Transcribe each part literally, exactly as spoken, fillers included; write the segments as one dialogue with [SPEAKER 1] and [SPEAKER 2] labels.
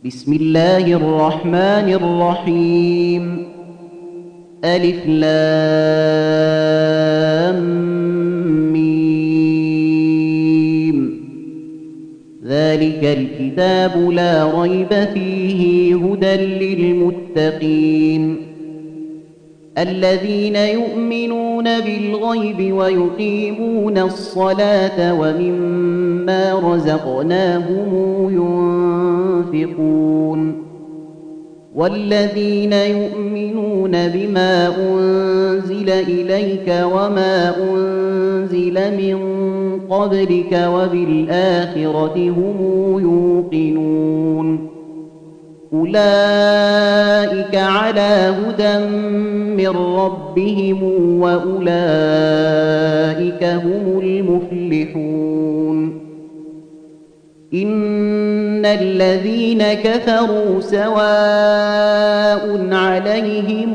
[SPEAKER 1] بسم الله الرحمن الرحيم. ألف لام ميم. ذلك الكتاب لا ريب فيه هدى للمتقين الذين يؤمنون بالغيب ويقيمون الصلاة ومما رزقناهم ينفقون والذين يؤمنون بما أنزل إليك وما أنزل من قبلك وبالآخرة هم يوقنون أولئك على هدى من ربهم وأولئك هم المفلحون. إن الذين كفروا سواء عليهم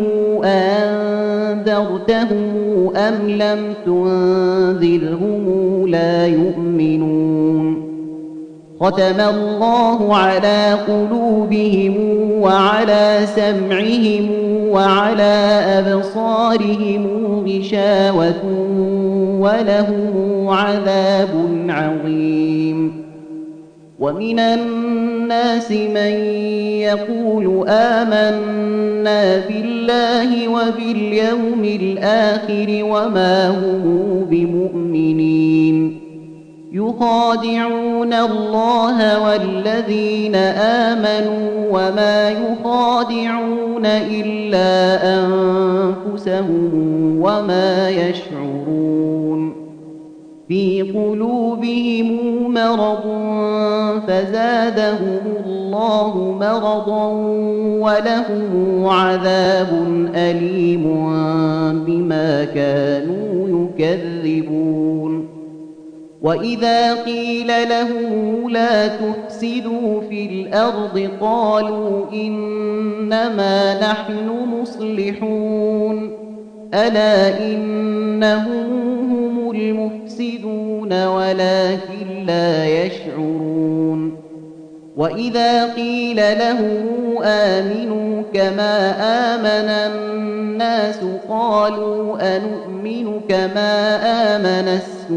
[SPEAKER 1] أنذرتهم أم لم تنذرهم لا يؤمنون. ختم الله على قلوبهم وعلى سمعهم وعلى أبصارهم غشاوة ولهم عذاب عظيم. ومن الناس من يقول آمنا بالله وباليوم الآخر وما هم بمؤمنين يخادعون الله والذين آمنوا وما يخادعون إلا أنفسهم وما يشعرون. في قلوبهم مرض فزادهم الله مرضا ولهم عذاب أليم بما كانوا يكذبون. وإذا قيل لهم لا تفسدوا في الأرض قالوا إنما نحن مصلحون ألا إنهم هم المفسدون ولكن لا يشعرون. وإذا قيل لهم آمنوا كما آمن الناس قالوا أنؤمن كما آمن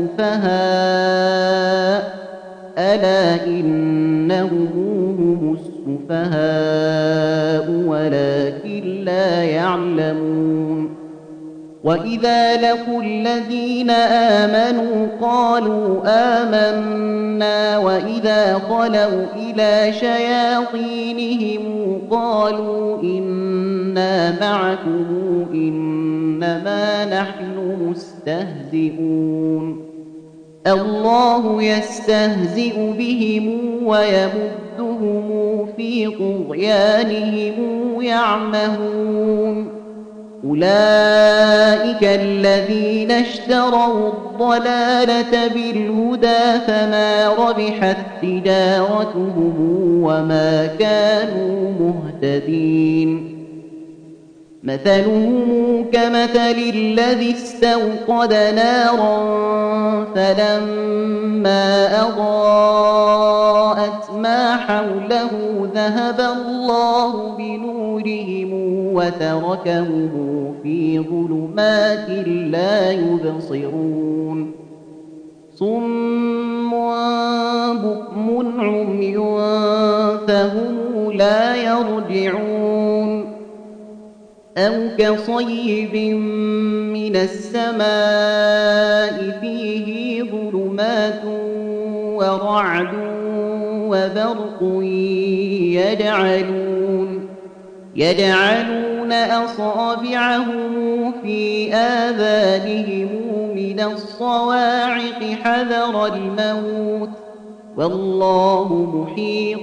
[SPEAKER 1] السفهاء ألا إنهم هم السفهاء ولكن لا يعلمون. وإذا لقوا الذين آمنوا قالوا آمنا وإذا خلوا إلى شياطينهم قالوا إنا معكم إنما نحن مستهزئون. الله يستهزئ بهم ويمدهم في طغيانهم يعمهون. أولئك الذين اشتروا الضلالة بالهدى فما ربحت تجارتهم وما كانوا مهتدين. مثلهم كمثل الذي استوقد نارا فلما أضاءت ما حوله ذهب الله بنورهم وتركهم في ظلمات لا يبصرون. صم بكم عمي فهم لا يرجعون. أو كصيب من السماء فيه ظلمات ورعد وبرق يجعلون يجعلون أصابعهم في آذانهم من الصواعق حذر الموت والله محيط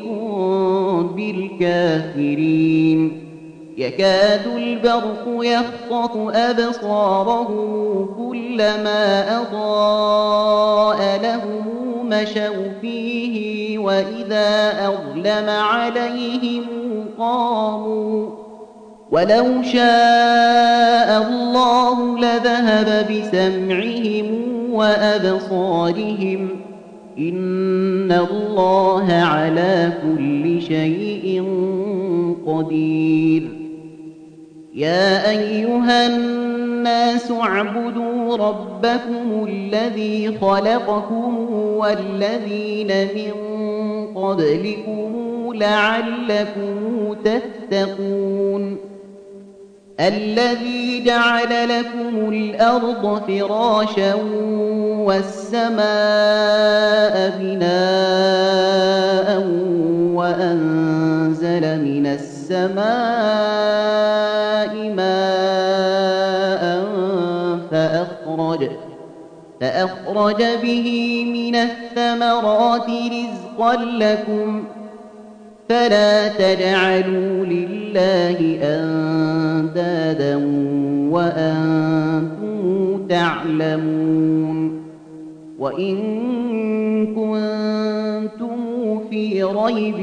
[SPEAKER 1] بالكافرين. يكاد البرق يخطف أبصارهم كلما أضاء لهم مشوا فيه وإذا أظلم عليهم قاموا ولو شاء الله لذهب بسمعهم وأبصارهم إن الله على كل شيء قدير. يا أيها الناس اعبدوا ربكم الذي خلقكم والذين من قبلكم لعلكم تتقون. الذي جعل لكم الأرض فراشا والسماء بناء وأنزل من السماء ماء فأخرج, فأخرج به من الثمرات رزقا لكم فلا تجعلوا لله أندادا وأنتم تعلمون. وإن كنتم في ريب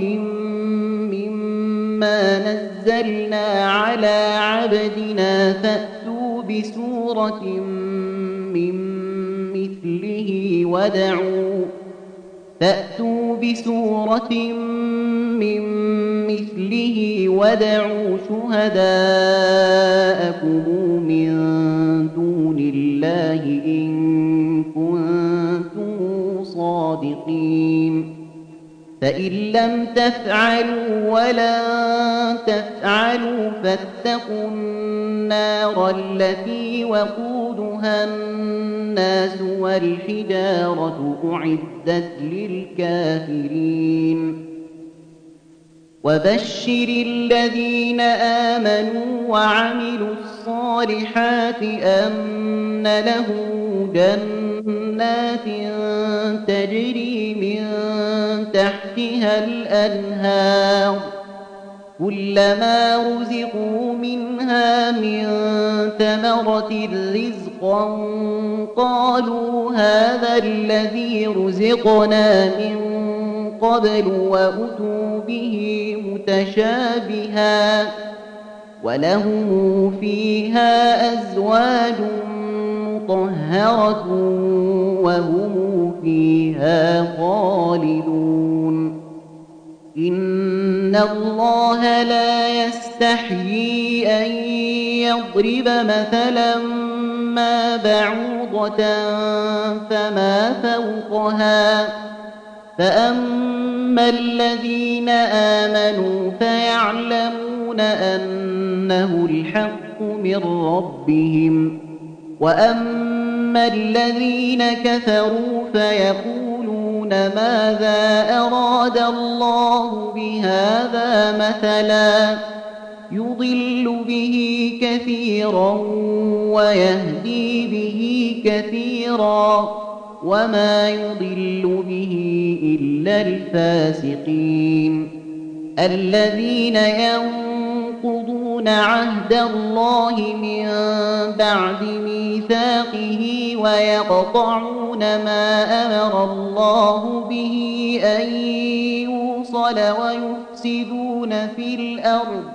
[SPEAKER 1] مما نزلنا على عبدنا فأتوا بسورة من مثله وادعوا فأتوا بسورة من مثله وادعوا شهداءكم من دون الله إن كنتم صادقين. فإن لم تفعلوا ولن تفعلوا فاتقوا النار التي وقودها الناس والحجارة أعدت للكافرين. وبشر الذين آمنوا وعملوا الصالحات أن لهم جنات تجري من تحتها الأنهار كلما رزقوا منها من ثمرة رزقا قالوا هذا الذي رزقنا من قبل وأتوا به متشابها ولهم فيها أزواج مطهرة وهم فيها خالدون. إن الله لا يستحيي أن يضرب مثلا ما بعوضة فما فوقها فأما الذين آمنوا فيعلمون أنه الحق من ربهم وأما الذين كفروا فيقولون ماذا أراد الله بهذا مثلا يضل به كثيرا ويهدي به كثيرا وما يضل به إلا الفاسقين الذين ينقضون عهد الله من بعد ميثاقه ويقطعون ما أمر الله به أن يوصل ويفسدون في الأرض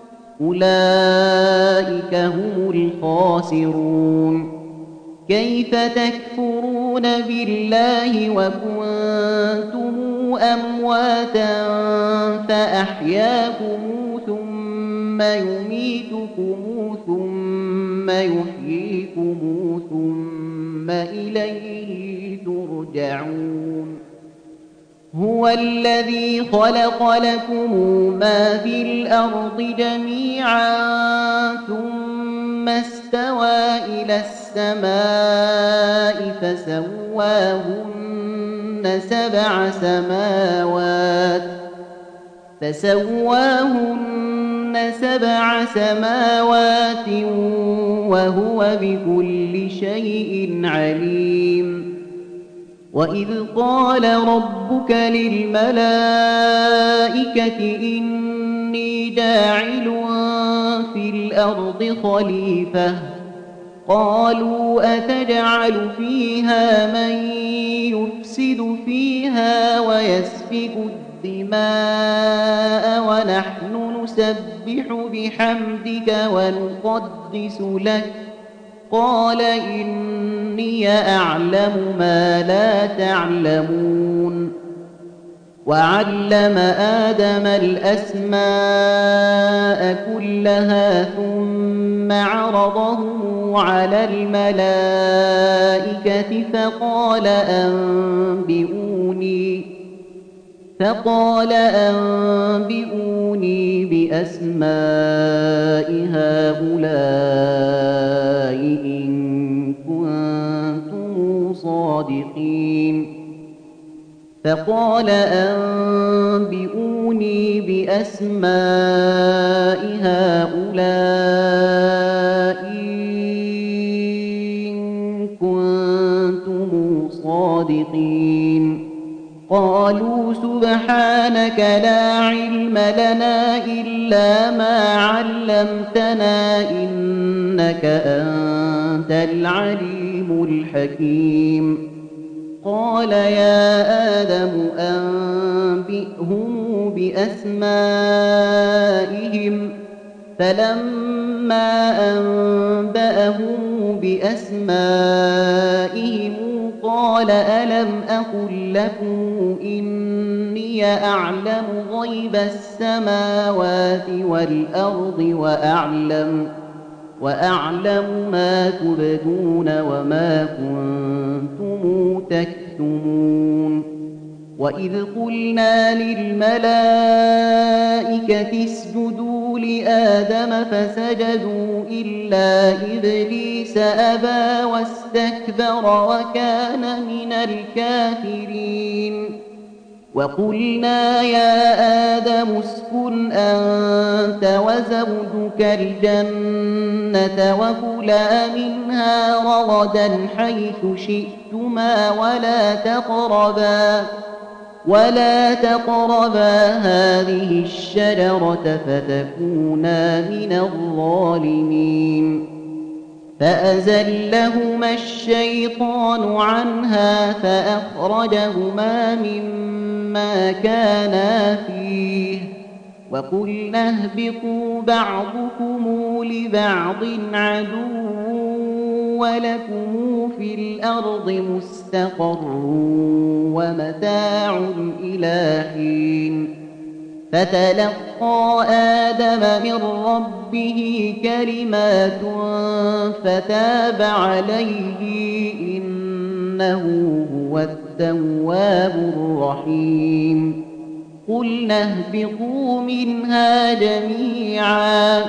[SPEAKER 1] أولئك هم الخاسرون. كيف تكفرون بالله وكنتم أمواتا فأحياكم ثم يميتكم ثم يحييكم ثم إليه ترجعون. هو الذي خلق لكم ما في الأرض جميعا ثم استوى إلى السماء فسواهن سبع سماوات فسواهن سبع سماوات وهو بكل شيء عليم. وإذ قال ربك للملائكة إني جاعل في الأرض خليفة قالوا أتجعل فيها من يفسد فيها ويسفك الدماء ونحن نسبح بحمدك ونقدس لك قال إني إني أعلم ما لا تعلمون وعلم آدم الأسماء كلها ثم عرضهم على الملائكة فقال أنبئوني فقال أنبئوني بأسماء هؤلاء إن كنتم صادقين فقال أنبئوني بأسماء هؤلاء إن كنتم صادقين قالوا سبحانك لا علم لنا إلا ما علمتنا إنك أنت العليم الحكيم قال يا آدم أنبئهم بأسمائهم فلما أنبأهم بأسمائهم قال ألم أقل لكم إني أعلم غيب السماوات والأرض وأعلم وأعلم ما تبدون وما كنتم تكتمون وإذ قلنا للملائكة اسجدوا لآدم فسجدوا إلا إبليس أبى واستكبر وكان من الكافرين وقلنا يا آدم اسكن أنت وزوجك الجنة وكلا منها رغدا حيث شئتما ولا تقربا ولا تقربا هذه الشجرة فتكونا من الظالمين فأزلهما الشيطان عنها فأخرجهما مما كانا فيه وقلنا اهبطوا بعضكم لبعض عدو ولكم في الأرض مستقر ومتاع إلى حين فتلقى آدم من ربه كلمات فتاب عليه إنه هو التواب الرحيم قلنا اهبطوا منها جميعا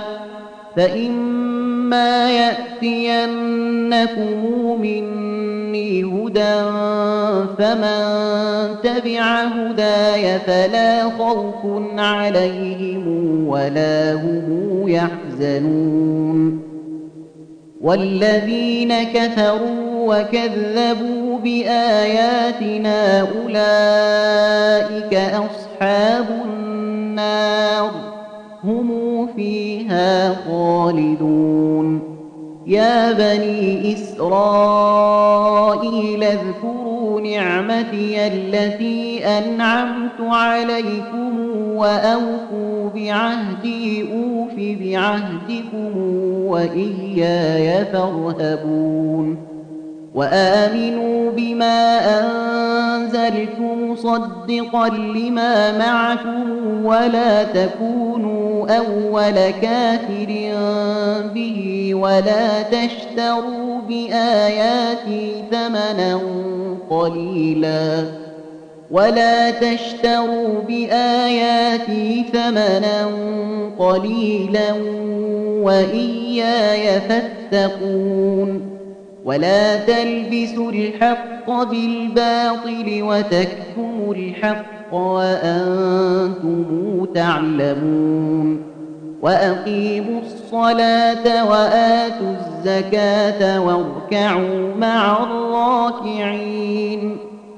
[SPEAKER 1] فإما يأتينكم مني هدى فمن تبع هداي فلا خوف عليهم ولا هم يحزنون والذين كفروا وكذبوا بآياتنا أولئك أصحاب النار هم فيها خالدون يا بني إسرائيل اذكروا نعمتي التي أنعمت عليكم وأوفوا بعهدي أوف بعهدكم وإياي فارهبون وآمنوا بما أنزلت مصدقا لما معكم ولا تكونوا أول كافر به ولا تشتروا بآياتي ثمنا قليلا ولا تشتروا بآياتي ثمنا قليلا وإياي فاتقون ولا تلبسوا الحق بالباطل وتكتموا الحق وأنتم تعلمون وأقيموا الصلاة وآتوا الزكاة واركعوا مع الراكعين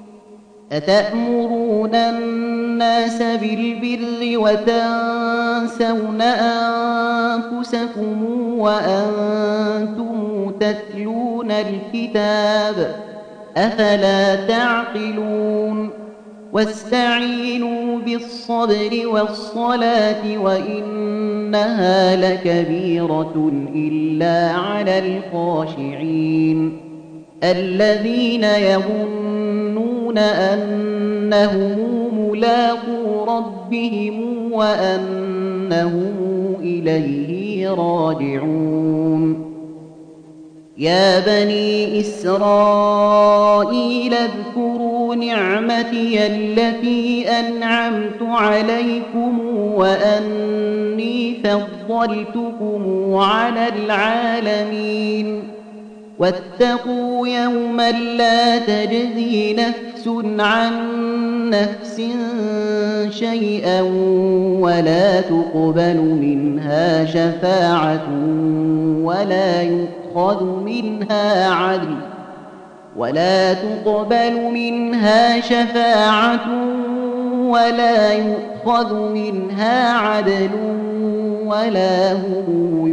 [SPEAKER 1] أتأمرون الناس بالبر وتنسون أنفسكم وأنتم تتلون الكتاب أفلا تعقلون واستعينوا بالصبر والصلاة وإنها لكبيرة إلا على الخاشعين الذين يظنون أنهم ملاقو ربهم وأنهم إليه راجعون يا بني إسرائيل اذكروا نعمتي التي أنعمت عليكم وأني فضلتكم على العالمين واتقوا يوما لا تجزي نفس عن نفس شيئا ولا تقبل منها شفاعة ولا يؤخذ منها عدل ولا تقبل منها شفاعة ولا يؤخذ منها عدل ولا هم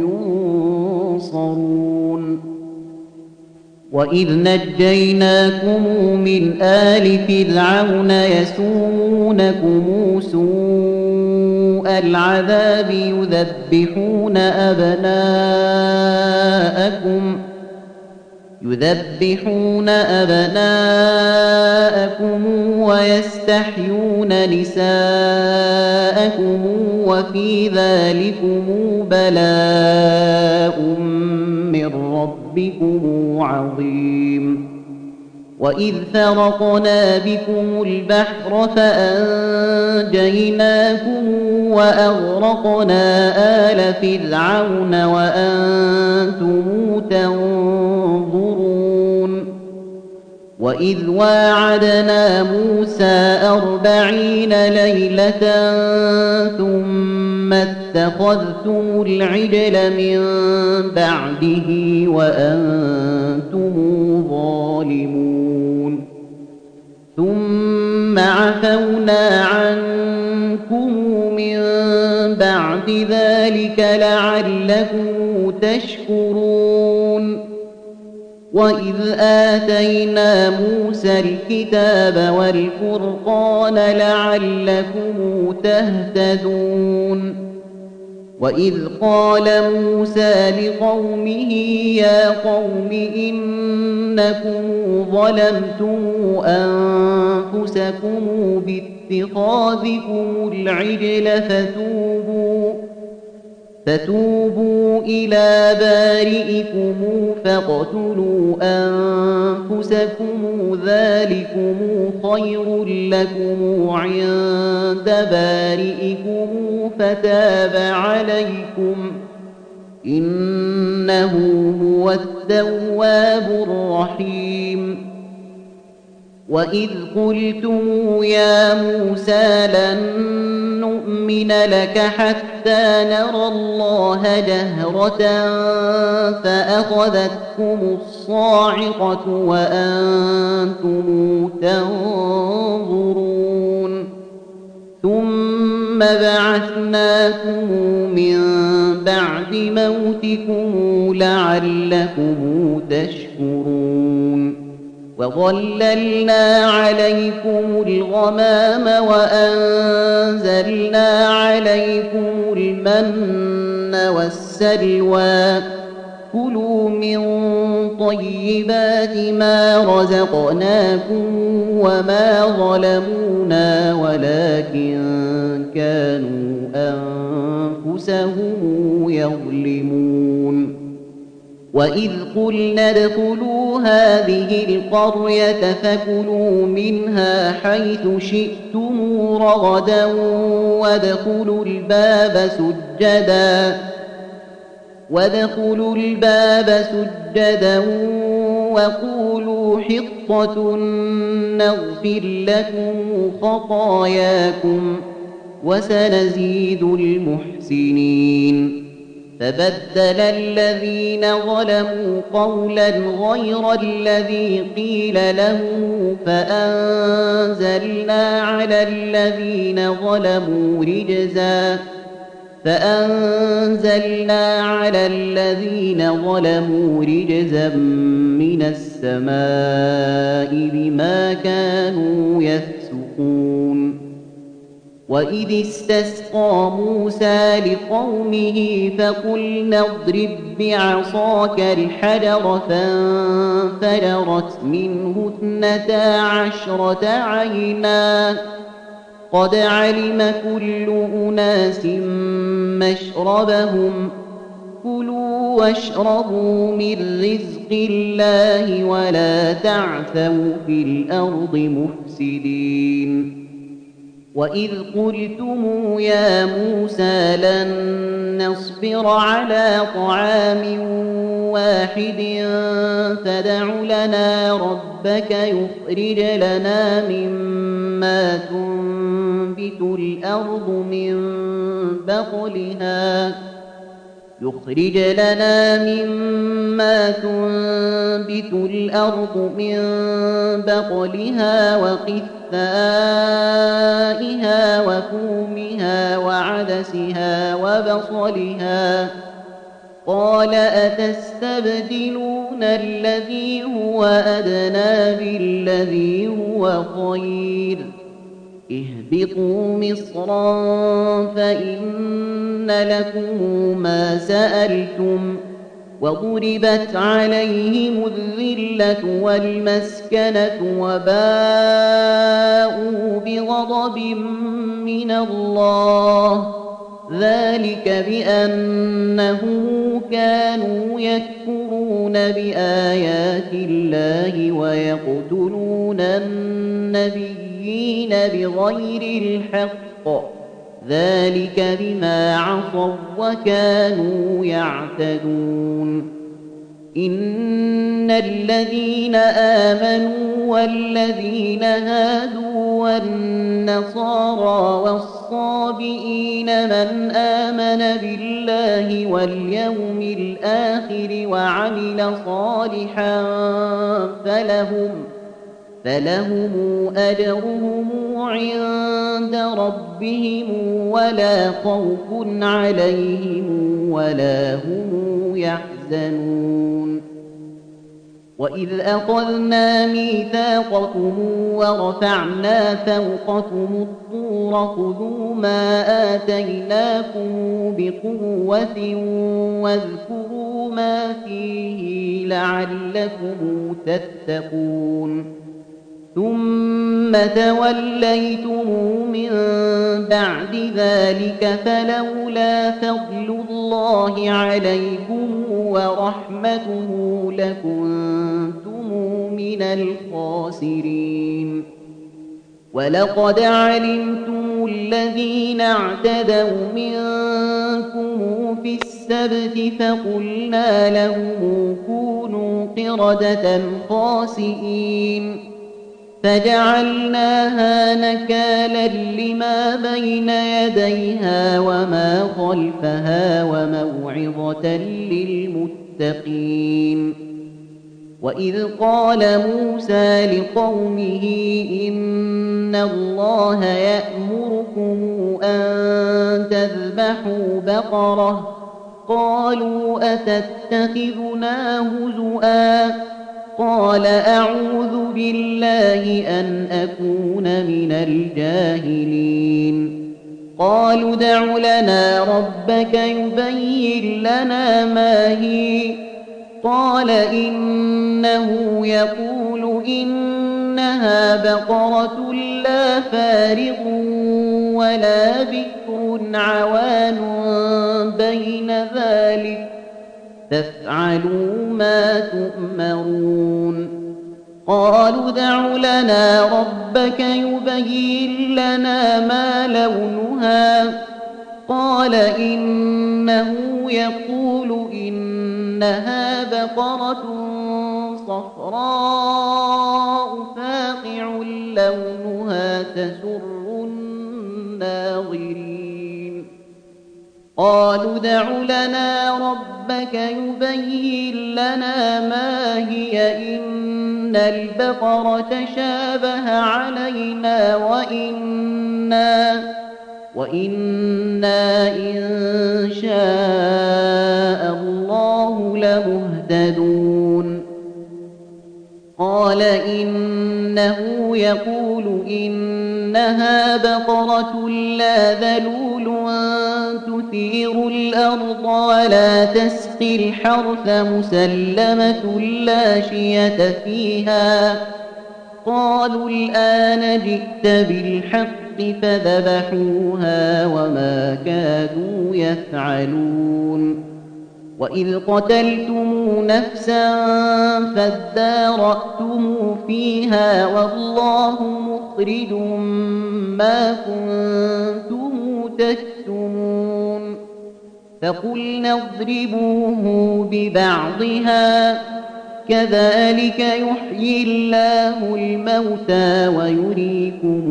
[SPEAKER 1] ينصرون وإذ نجيناكم من آل فرعون يسومونكم سوء العذاب يذبحون أبناءكم يذبحون أبناءكم ويستحيون نساءكم وفي ذلكم بلاء من ربكم عظيم وإذ فرقنا بكم البحر فأنجيناكم وأغرقنا آل فرعون وأنتم تنظرون وإذ واعدنا موسى أربعين ليلة ثم اتخذتم العجل من بعده وأنتم ظالمون ثم عفونا عنكم من بعد ذلك لعلكم تشكرون وإذ آتينا موسى الكتاب والفرقان لعلكم تهتدون وإذ قال موسى لقومه يا قوم إنكم ظلمتم أنفسكم باتخاذكم العجل فتوبوا فتوبوا إلى بارئكم فاقتلوا أنفسكم ذلكم خير لكم عند بارئكم فتاب عليكم إنه هو التواب الرحيم وإذ قلتم يا موسى لن نؤمن لك حتى نرى الله جهرة فأخذتكم الصاعقة وأنتم تنظرون ثم بعثناكم من بعد موتكم لعلكم تشكرون وظللنا عليكم الغمام وأنزلنا عليكم المن والسلوى كلوا من طيبات ما رزقناكم وما ظلمونا ولكن كانوا أنفسهم يظلمون وإذ قلنا ادخلوا هذه القرية فكلوا منها حيث شئتم رغدا وادخلوا الباب سجدا وادخلوا الباب سجدا وقولوا حطة نغفر لكم خطاياكم وسنزيد المحسنين فبدل الذين ظلموا قولا غير الذي قيل لهم فأنزلنا على الذين ظلموا رجزا فأنزلنا على الذين ظلموا رجزا من السماء بما كانوا يفسقون وإذ استسقى موسى لقومه فقلنا اضرب بعصاك الحجر فانفجرت منه اثنتا عشرة عينا قد علم كل أناس مشربهم كلوا واشربوا من رزق الله ولا تعثوا في الأرض مفسدين وإذ قلتم يا موسى لن نصبر على طعام واحد فادع لنا ربك يخرج لنا مما تنبت الأرض من بقلها يخرج لنا مما تنبت الأرض من بقلها وقثائها وفومها وعدسها وبصلها قال أتستبدلون الذي هو أدنى بالذي هو خير اهبطوا مصرا فإن لكم ما سألتم وضربت عليهم الذلة والمسكنة وباءوا بغضب من الله ذلك بأنه كانوا يكفرون بآيات الله ويقتلون النبيين بغير الحق ذلك بما عصوا وكانوا يعتدون إن الذين آمنوا والذين هادوا والنصارى والصابئين من آمن بالله واليوم الآخر وعمل صالحا فلهم فلهم أجرهم عند ربهم ولا خوف عليهم ولا هم يحزنون وإذ أخذنا ميثاقكم ورفعنا فوقكم الطور خذوا ما آتيناكم بقوة واذكروا ما فيه لعلكم تتقون ثم توليتم من بعد ذلك فلولا فضل الله عليكم ورحمته لكنتم من الخاسرين ولقد علمتم الذين اعتدوا منكم في السبت فقلنا لهم كونوا قردة خاسئين فجعلناها نكالا لما بين يديها وما خلفها وموعظة للمتقين وإذ قال موسى لقومه إن الله يأمركم أن تذبحوا بقرة قالوا أتتخذنا هزؤا قال أعوذ بالله أن أكون من الجاهلين قالوا ادع لنا ربك يبين لنا ما هي قال إنه يقول إنها بقرة لا فارغ ولا بكر عوان بين ذلك فافعلوا ما تؤمرون قالوا ادع لنا ربك يبين لنا ما لونها قال إنه يقول إنها بقرة صفراء فاقع لونها تسر الناظرين قالوا ادع لنا ربك يبين لنا ما هي إن البقرة شابه علينا وإنا وإنا إن شاء الله لمهتدون قال إنه يقول إنها إنها بقرة لا ذلول تثير الأرض ولا تسقي الحرث مسلمة لا شية فيها. قالوا الآن جئت بالحق فذبحوها وما كادوا يفعلون. وإذ قتلتم نفسا فادارأتم فيها والله مخرج ما كنتم تكتمون. فقلنا اضربوه ببعضها كذلك يحيي الله الموتى ويريكم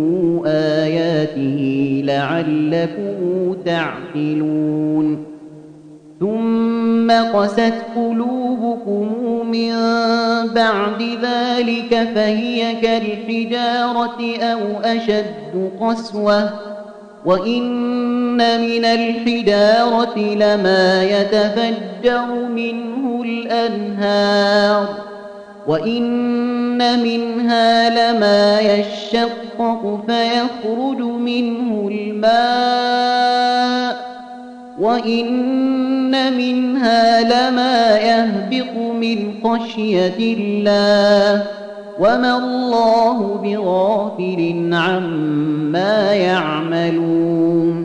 [SPEAKER 1] آياته لعلكم تعقلون. ثم قست قلوبكم من بعد ذلك فهي كالحجارة أو أشد قسوة وإن من الحجارة لما يتفجر منه الأنهار وإن منها لما يشقق فيخرج منه الماء وإن منها لما يهبط من خشية الله وما الله بغافل عما يعملون.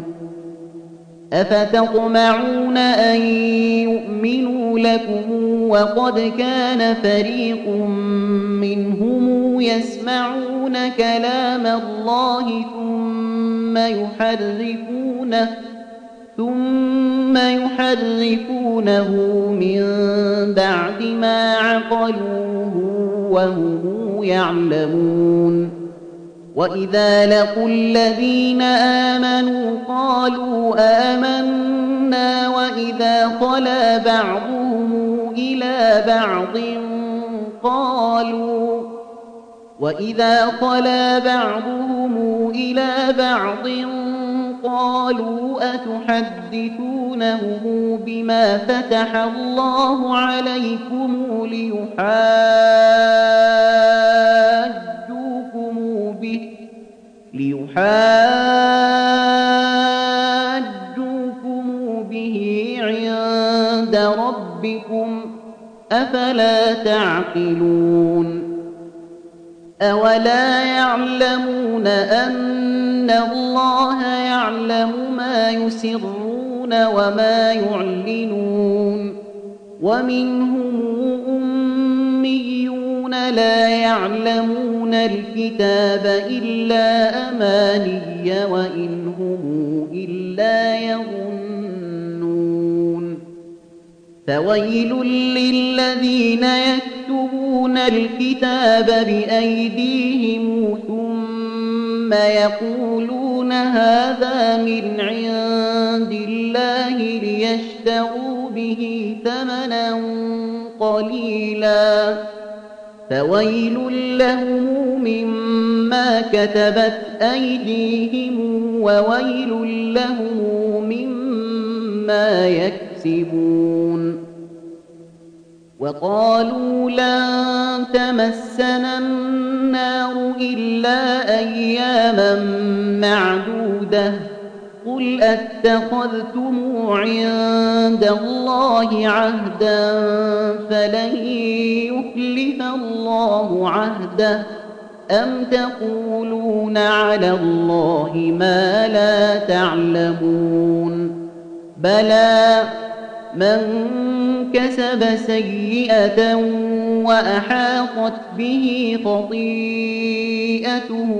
[SPEAKER 1] أفتطمعون أن يؤمنوا لكم وقد كان فريق منهم يسمعون كلام الله ثم يحرفونه ثم يحرفونه من بعد ما عقلوه وهم يعلمون. وإذا لقوا الذين آمنوا قالوا آمنا وإذا خلا بعضهم إلى بعض قالوا وإذا خلا بعضهم إلى بعض قالوا أتحدثونهم بما فتح الله عليكم ليحاجوكم به ليحاجوكم به عند ربكم أفلا تعقلون. أولا يعلمون أن الله يعلم ما يسرون وما يعلنون. ومنهم أميون لا يعلمون الكتاب إلا أماني وإن هم إلا يظنون. فويل للذين يكتبون الكتاب بأيديهم ثم يقولون هذا من عند الله ليشتروا به ثمنا قليلا فويل لهم مما كتبت أيديهم وويل لهم مما يكسبون. وقالوا لن تمسنا النار إلا أياما معدودة قل أتخذتم عند الله عهدا فلن يخلف الله عهده أم تقولون على الله ما لا تعلمون. بلى من كسب سيئة وأحاطت به خطيئته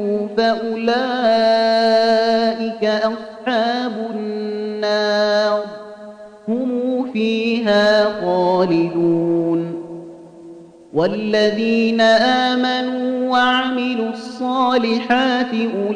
[SPEAKER 1] فأولئك أصحاب النار هم فيها خالدون. والذين آمنوا وعملوا الصالحات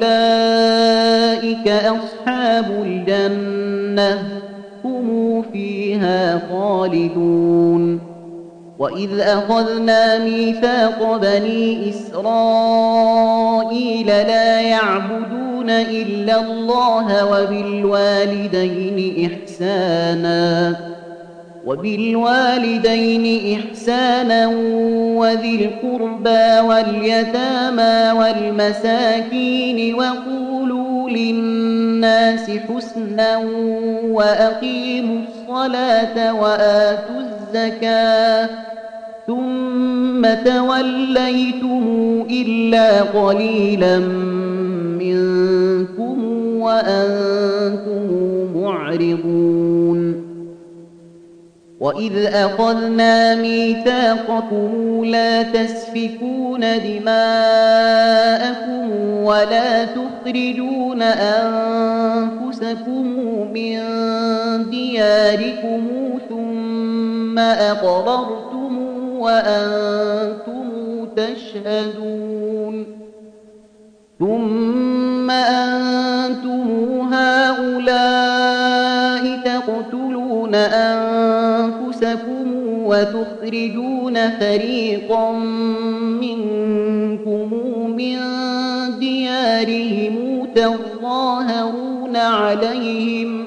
[SPEAKER 1] أولئك أصحاب الجنة هم فيها خالدون. وإذ أخذنا ميثاق بني إسرائيل لا يعبدون إلا الله وبالوالدين إحسانا وبالوالدين إحسانا وذي القربى واليتامى والمساكين وقولوا للناس حسنا وأقيموا الصلاة وآتوا الزكاة ثم توليتم إلا قليلا منكم وأنتم معرضون وإذ أخذنا ميثاقكم لا تسفكون دماءكم ولا تخرجون أنفسكم من دياركم ثم أقررتم وأنتم تشهدون ثم أنتم هؤلاء تقتلون أنفسكم وتخرجون فريقا منكم من ديارهم تظاهرون عليهم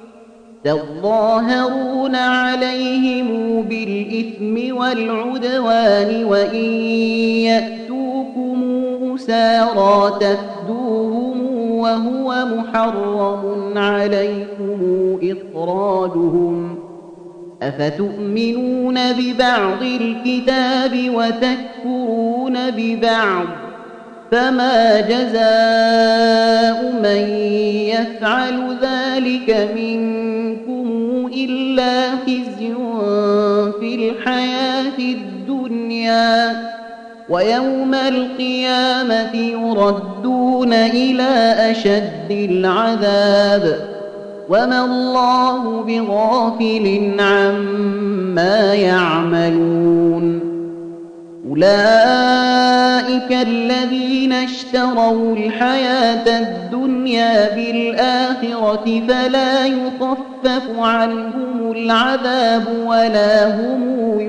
[SPEAKER 1] تظاهرون عليهم بالإثم والعدوان وإن يأتوكم أسارى تفدوهم وهو محرم عليكم إخراجهم أفتؤمنون ببعض الكتاب وتكفرون ببعض فما جزاء من يفعل ذلك منكم إلا خزي في الحياة الدنيا ويوم القيامة يردون إلى أشد العذاب وما الله بغافل عما يعملون أولئك الذين اشتروا الحياة الدنيا بالآخرة فلا يخفف عنهم العذاب ولا هم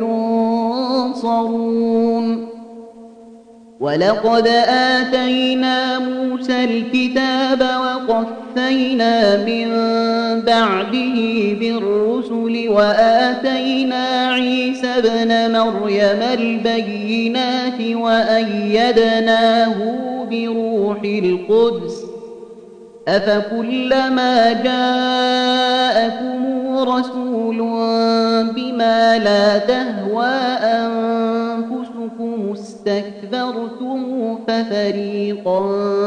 [SPEAKER 1] ينصرون ولقد آتينا موسى الكتاب وقفينا من بعده بالرسل وآتينا عيسى ابن مريم البينات وأيدناه بروح القدس أفكلما جاءكم رسول بما لا تهوى أنفسكم استكبرتم ففريقا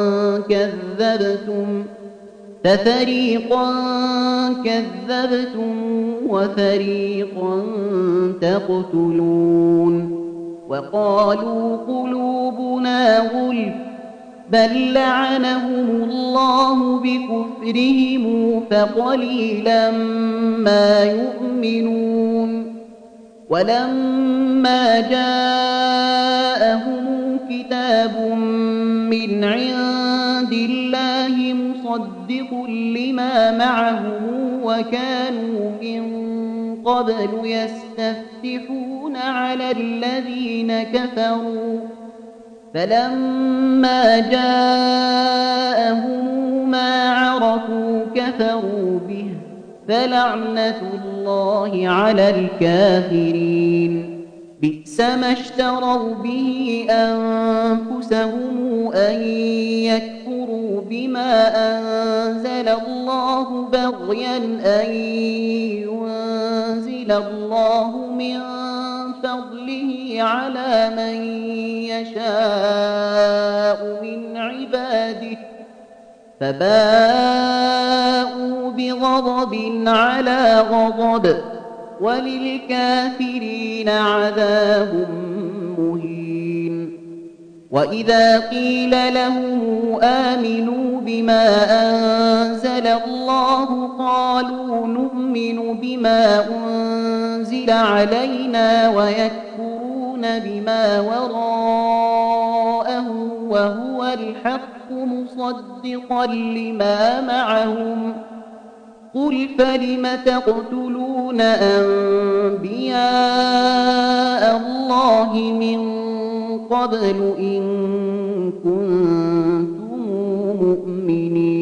[SPEAKER 1] كذبتم ففريقا كذبتم وفريقا تقتلون وقالوا قلوبنا غلف بل لعنهم الله بكفرهم فقليلا ما يؤمنون ولما جاءهم كتاب من عند الله مصدق لما معهم وكانوا من قبل يستفتحون على الذين كفروا فلما جاءهم ما عرفوا كفروا به فلعنة الله على الكافرين بئس ما اشتروا به أنفسهم أن يكفروا بما أنزل الله بغيا أن ينزل الله من فضله على من يشاء من عباده فباءوا بغضب على غضب وللكافرين عذاب مهين وإذا قيل لهم آمنوا بما أنزل الله قالوا نؤمن بما أنزل علينا ويكفرون بما وراءه وهو الحق مصدقا لما معهم قل فلم تقتلون أنبياء الله من قبل إن كنتم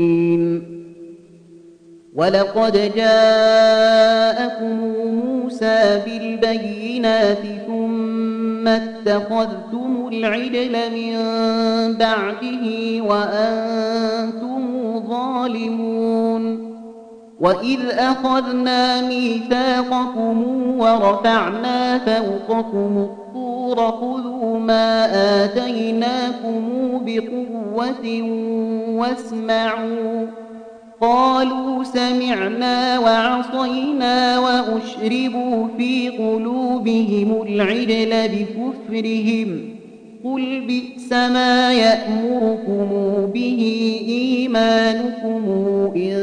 [SPEAKER 1] مؤمنين ولقد جاءكم موسى جاءنا بالبينات ثم اتخذتم العجل من بعده وأنتم ظالمون وإذ أخذنا ميثاقكم ورفعنا فوقكم الطور خذوا ما آتيناكم بقوة واسمعوا قالوا سمعنا وعصينا وأشربوا في قلوبهم العجل بكفرهم قل بئس ما يأمركم به إيمانكم إن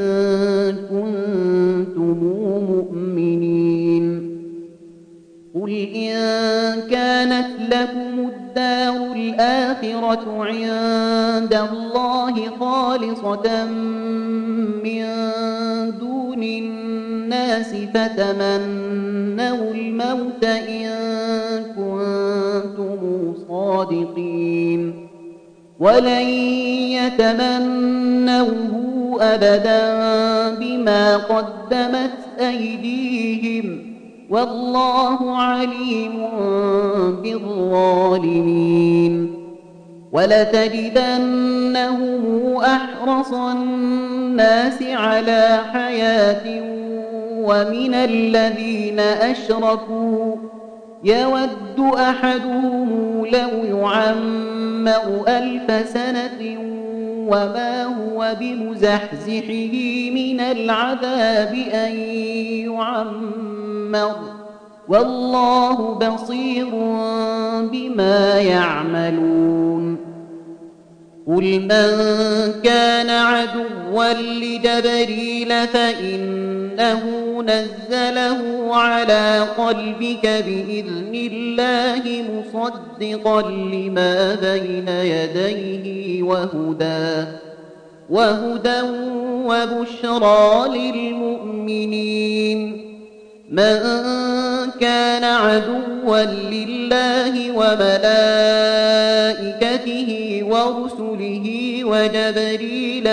[SPEAKER 1] كنتم مؤمنين قل إن كانت لكم الدار الآخرة عند الله خالصة من دون الناس فتمنوا الموت إن كنتم صادقين ولن يتمنوه أبدا بما قدمت أيديهم والله عليم بالظالمين ولتجدنهم أحرص الناس على حياة ومن الذين أشركوا يود أحدهم لو يعمر ألف سنة وما هو بمزحزحه من العذاب أن يعمر والله بصير بما يعملون قل من كان عدوا لجبريل فإنه نزله على قلبك بإذن الله مصدقا لما بين يديه وهدى وهدى وبشرى للمؤمنين من كان عدوا لله وملائكته ورسله وجبريل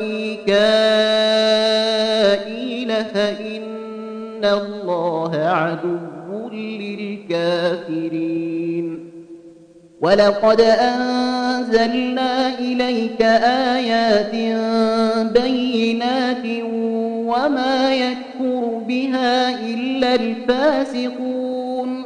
[SPEAKER 1] وميكائيل فإن الله عدو للكافرين ولقد أنزلنا إليك آيات بينات وما يكفر بها إلا الفاسقون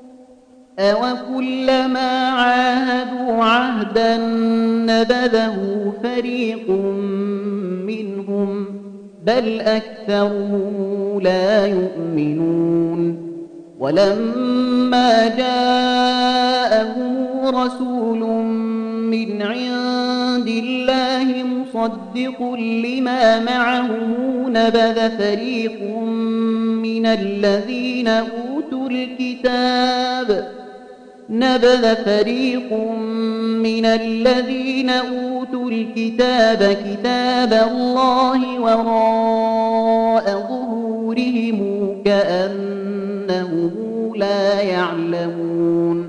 [SPEAKER 1] أوكلما عاهدوا عهدا نبذه فريق منهم بل أكثرهم لا يؤمنون ولما جاءهم رسول من عند الله مصدق لما معهم نبذ فريق من الذين أوتوا الكتاب نبذ فريق من الذين أوتوا الكتاب كتاب الله وراء ظهورهم كأنهم لا يعلمون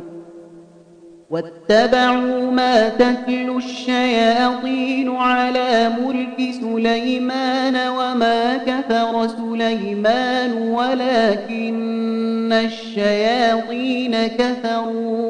[SPEAKER 1] واتبعوا ما تتلو الشياطين على ملك سليمان وما كفر سليمان ولكن الشياطين كفروا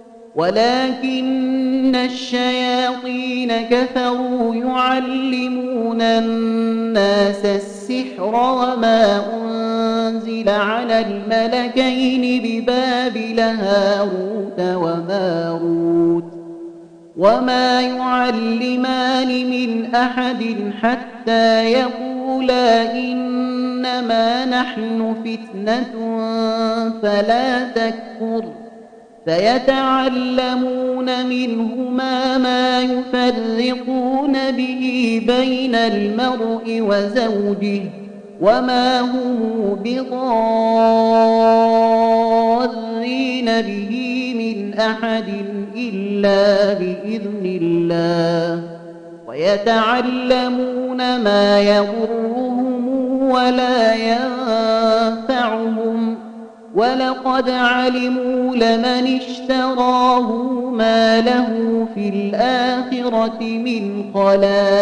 [SPEAKER 1] ولكن الشياطين كفروا يعلمون الناس السحر وما أنزل على الملكين ببابل هاروت وماروت وما يعلمان من أحد حتى يقولا إنما نحن فتنة فلا تكفر فيتعلمون منهما ما يفرقون به بين المرء وزوجه وما هم بضارين به من أحد إلا بإذن الله ويتعلمون ما يضرهم ولا ينفعهم ولقد علموا لمن اشتراه ما له في الآخرة من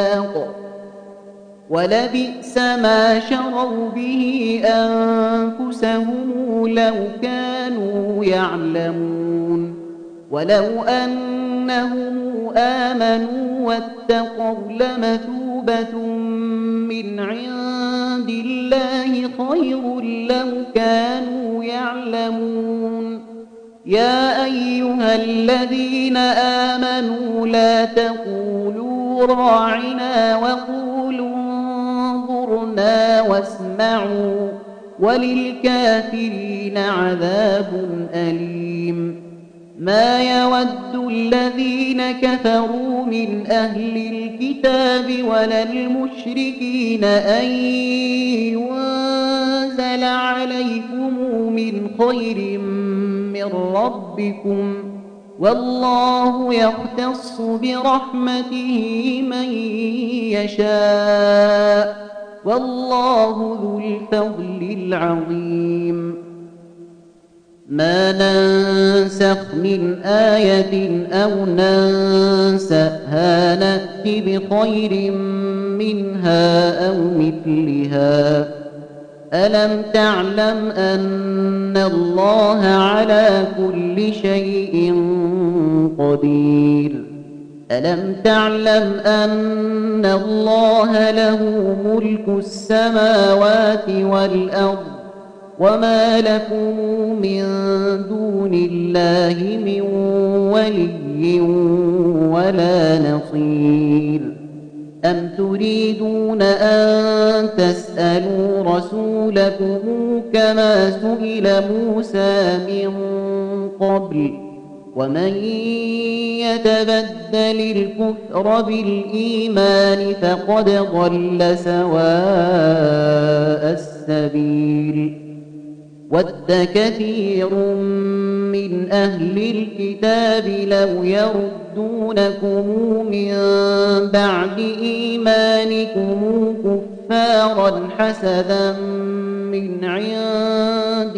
[SPEAKER 1] خلاق ولبئس ما شروا به أنفسهم أنفسهم لو كانوا يعلمون ولو أنهم آمنوا واتقوا لمثوبة من عند الله خير لو كانوا يعلمون يا أيها الذين آمنوا لا تقولوا راعنا وقولوا انظرنا واسمعوا وللكافرين عذاب أليم ما يود الذين كفروا من أهل الكتاب ولا المشركين أن ينزل عليكم من خير من ربكم والله يختص برحمته من يشاء والله ذو الفضل العظيم ما ننسخ من آية أو ننسأها نأت بخير منها أو مثلها ألم تعلم أن الله على كل شيء قدير ألم تعلم أن الله له ملك السماوات والأرض وما لكم من دون الله من ولي ولا نصير أم تريدون أن تسألوا رسولكم كما سئل موسى من قبل ومن يتبدل الكفر بالإيمان فقد ضل سواء السبيل ود كثير من أهل الكتاب لو يردونكم من بعد إيمانكم كفارا حسدا من عند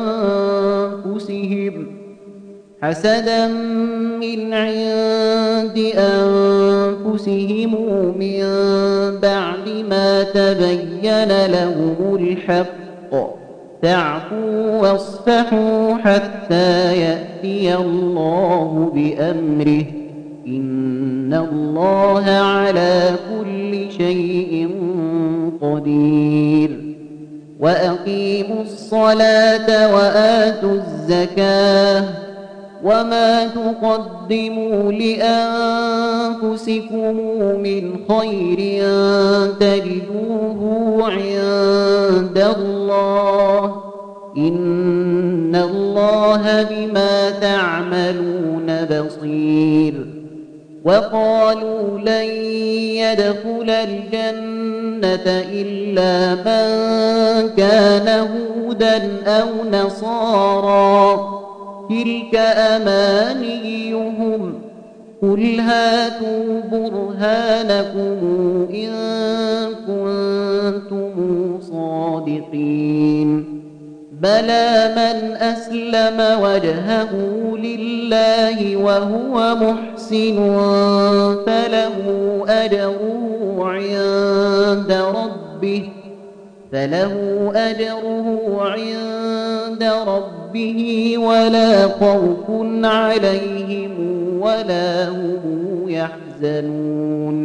[SPEAKER 1] أنفسهم حسدا من عند أنفسهم من بعد ما تبين لهم الحق فاعفوا واصفحوا حتى يأتي الله بأمره إن الله على كل شيء قدير وأقيموا الصلاة وآتوا الزكاة وما تقدموا لأنفسكم من خير تجدوه عند الله إن الله بما تعملون بصير وقالوا لن يدخل الجنة إلا من كان هودا أو نصارى تلك أمانيهم قل هاتوا برهانكم إن كنتم صادقين بلى من أسلم وجهه لله وهو محسن فله أجره عند ربه فله أجره عند ربه ولا خوف عليهم ولا هم يحزنون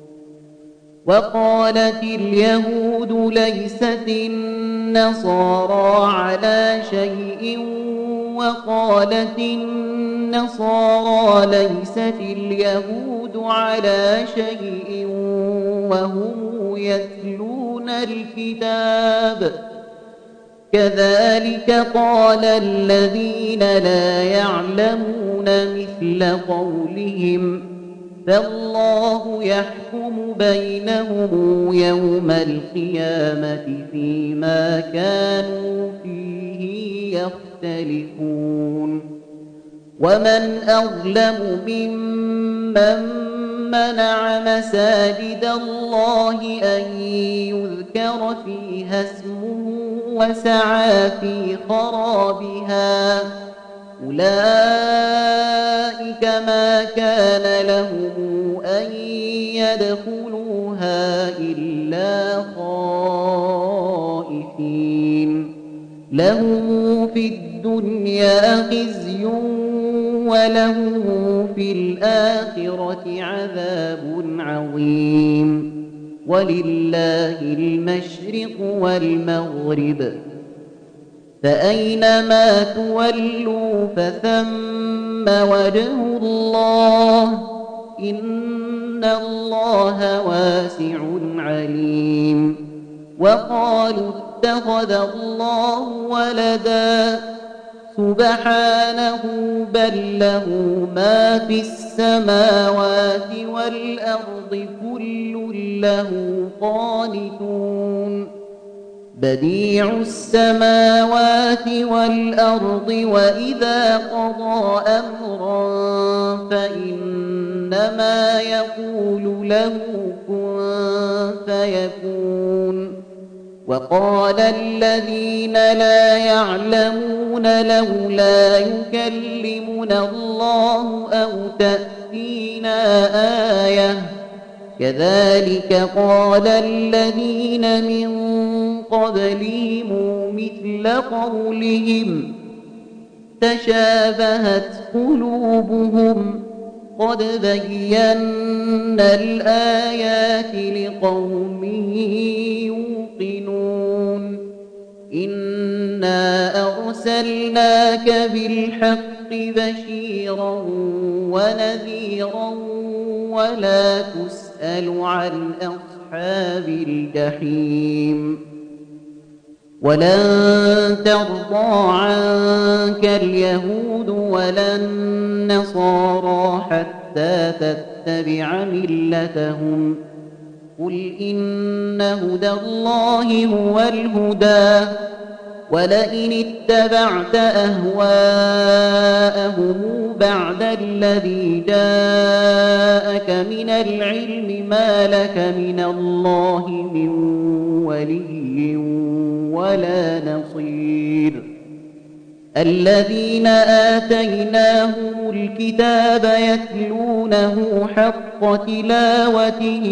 [SPEAKER 1] وقالت اليهود ليست النصارى على شيء وقالت النصارى ليست اليهود على شيء وهم يتلون الكتاب كذلك قال الذين لا يعلمون مثل قولهم فالله يحكم بينهم يوم القيامة فيما كانوا فيه يختلفون ومن أظلم ممن منع مساجد الله أن يذكر فيها اسمه وسعى في خرابها أولئك ما كان لهم أن يدخلوها إلا خائفين له في الدنيا خزي وله في الآخرة عذاب عظيم ولله المشرق والمغرب فأينما تولوا فثم وجه الله إن الله واسع عليم وقالوا اتخذ الله ولدا سبحانه بل له ما في السماوات والأرض كل له قانتون بديع السماوات والأرض وإذا قضى أمرا فإنما يقول له كن فيكون وقال الذين لا يعلمون لولا يكلمنا الله أو تأتينا آية كذلك قال الذين من قبلهم مثل قولهم تشابهت قلوبهم قد بينا الآيات لقوم يوقنون إنا أرسلناك بالحق بشيرا ونذيرا ولا تسأل عن أصحاب الجحيم ولن ترضى عنك اليهود ولا النصارى حتى تتبع ملتهم قل إن هدى الله هو الهدى ولئن اتبعت أهواءهم بعد الذي جاءك من العلم ما لك من الله من ولي ولا نصير الذين آتيناهم الكتاب يتلونه حق تلاوته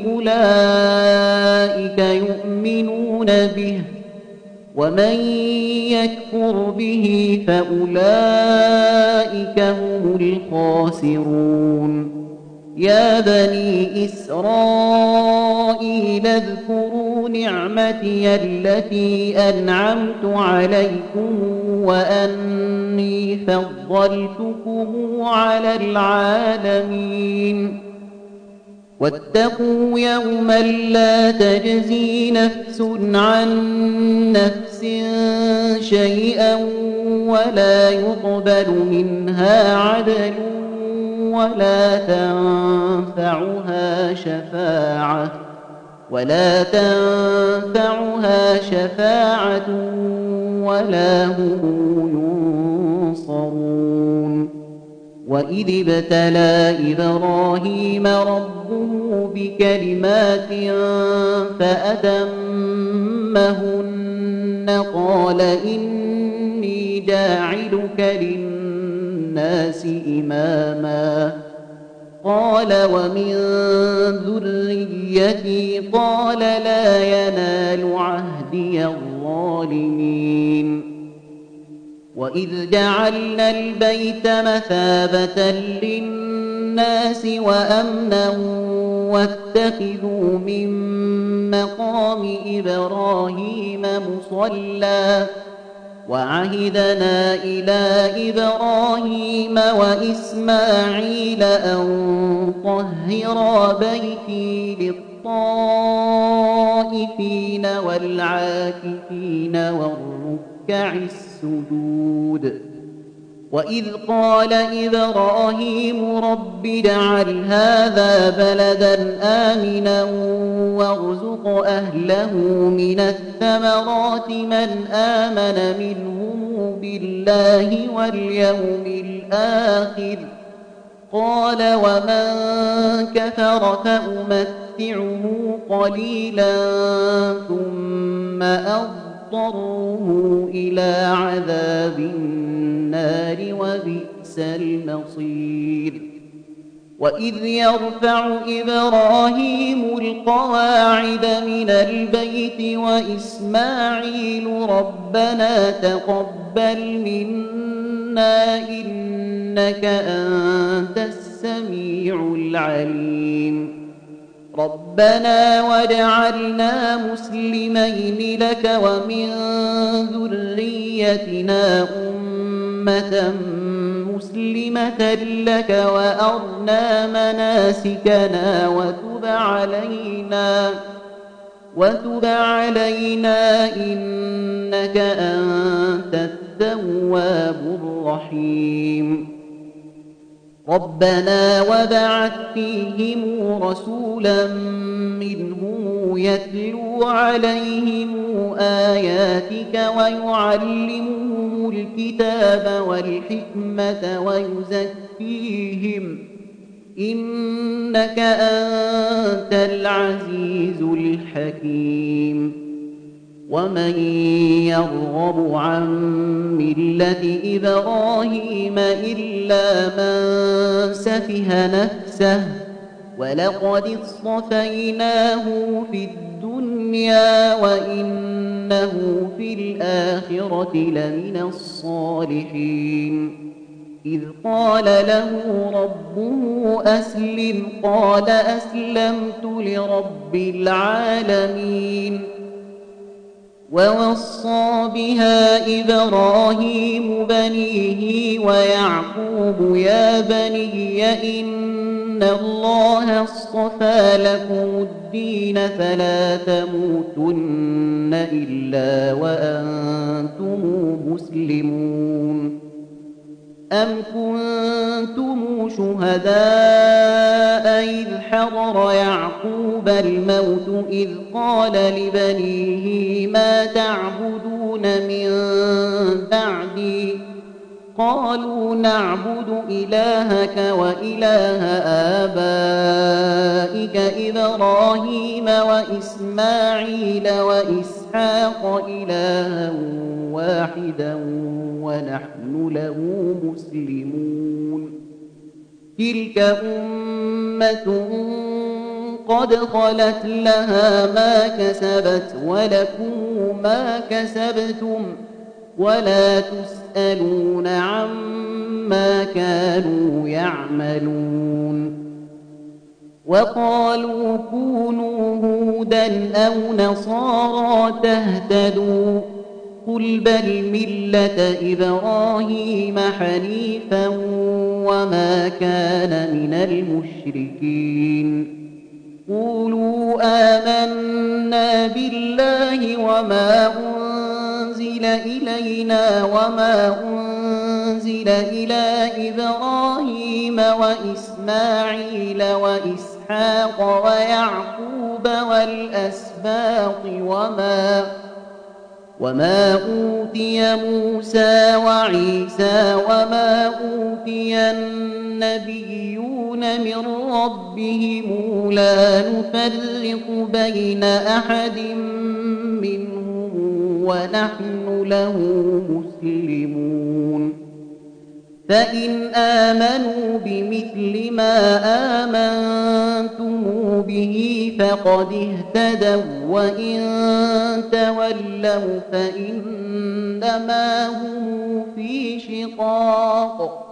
[SPEAKER 1] أولئك يؤمنون به ومن يكفر به فأولئك هم الخاسرون يا بني إسرائيل اذكروا نعمتي التي أنعمت عليكم وأني فضلتكم على العالمين واتقوا يوما لا تجزي نفس عن نفس شيئا ولا يقبل منها عدل ولا تنفعها شفاعة ولا تنفعها شفاعة ولا هم ينصرون وإذ ابتلى إبراهيم ربه بكلمات فأتمهن قال إني جاعلك للناس إماما قال ومن ذريتي قال لا ينال عهدي الظالمين وإذ جعلنا البيت مثابة للناس وأمنا واتخذوا من مقام إبراهيم مصلى وعهدنا إلى إبراهيم وإسماعيل أن طهرا بيتي للطائفين والعاكفين والركع السجود وإذ قال إبراهيم رب اجعل هذا بلدا آمنا وارزق أهله من الثمرات من آمن منهم بالله واليوم الآخر قال ومن كفر فأمتعه قليلا ثم أضطره إلى عذاب النار وبئس المصير وإذ يرفع إبراهيم القواعد من البيت وإسماعيل ربنا تقبل منا إنك أنت السميع العليم ربنا واجعلنا مسلمين لك ومن ذريتنا أمة مسلمة لك وأرنا مناسكنا وتب علينا وتب علينا إنك أنت التواب الرحيم ربنا وابعث فيهم رسولا منهم يتلو عليهم آياتك ويعلمهم الكتاب والحكمة ويزكيهم إنك أنت العزيز الحكيم ومن يرغب عن ملة إبراهيم إلا من سفه نفسه ولقد اصطفيناه في الدنيا وإنه في الآخرة لمن الصالحين إذ قال له ربه أسلم قال أسلمت لرب العالمين ووصى بها إبراهيم بنيه ويعقوب يا بني إن الله اصطفى لكم الدين فلا تموتن إلا وأنتم مسلمون أم كنتم شهداء إذ حضر يعقوب الموت إذ قال لبنيه ما تعبدون من بعدي قالوا نعبد إلهك وإله آبائك إبراهيم وإسماعيل وإسحاق إلها واحدا ونحن له مسلمون تلك أمة قد خلت لها ما كسبت ولكم ما كسبتم ولا تسألون عما كانوا يعملون وقالوا كونوا هودا أو نصارى تهتدوا قل بل ملة إبراهيم حنيفا وما كان من المشركين قولوا آمنا بالله وما أنزل إلينا وما أنزل إلى إبراهيم وإسماعيل وإسحاق ويعقوب والأسباط وما وما أوتي موسى وعيسى وما أوتي النبيون من ربهم لا نفرق بين أحد منهم ونحن له مسلمون فإن آمنوا بمثل ما آمنتم به فقد اهتدوا وإن تولوا فإنما هم في شقاق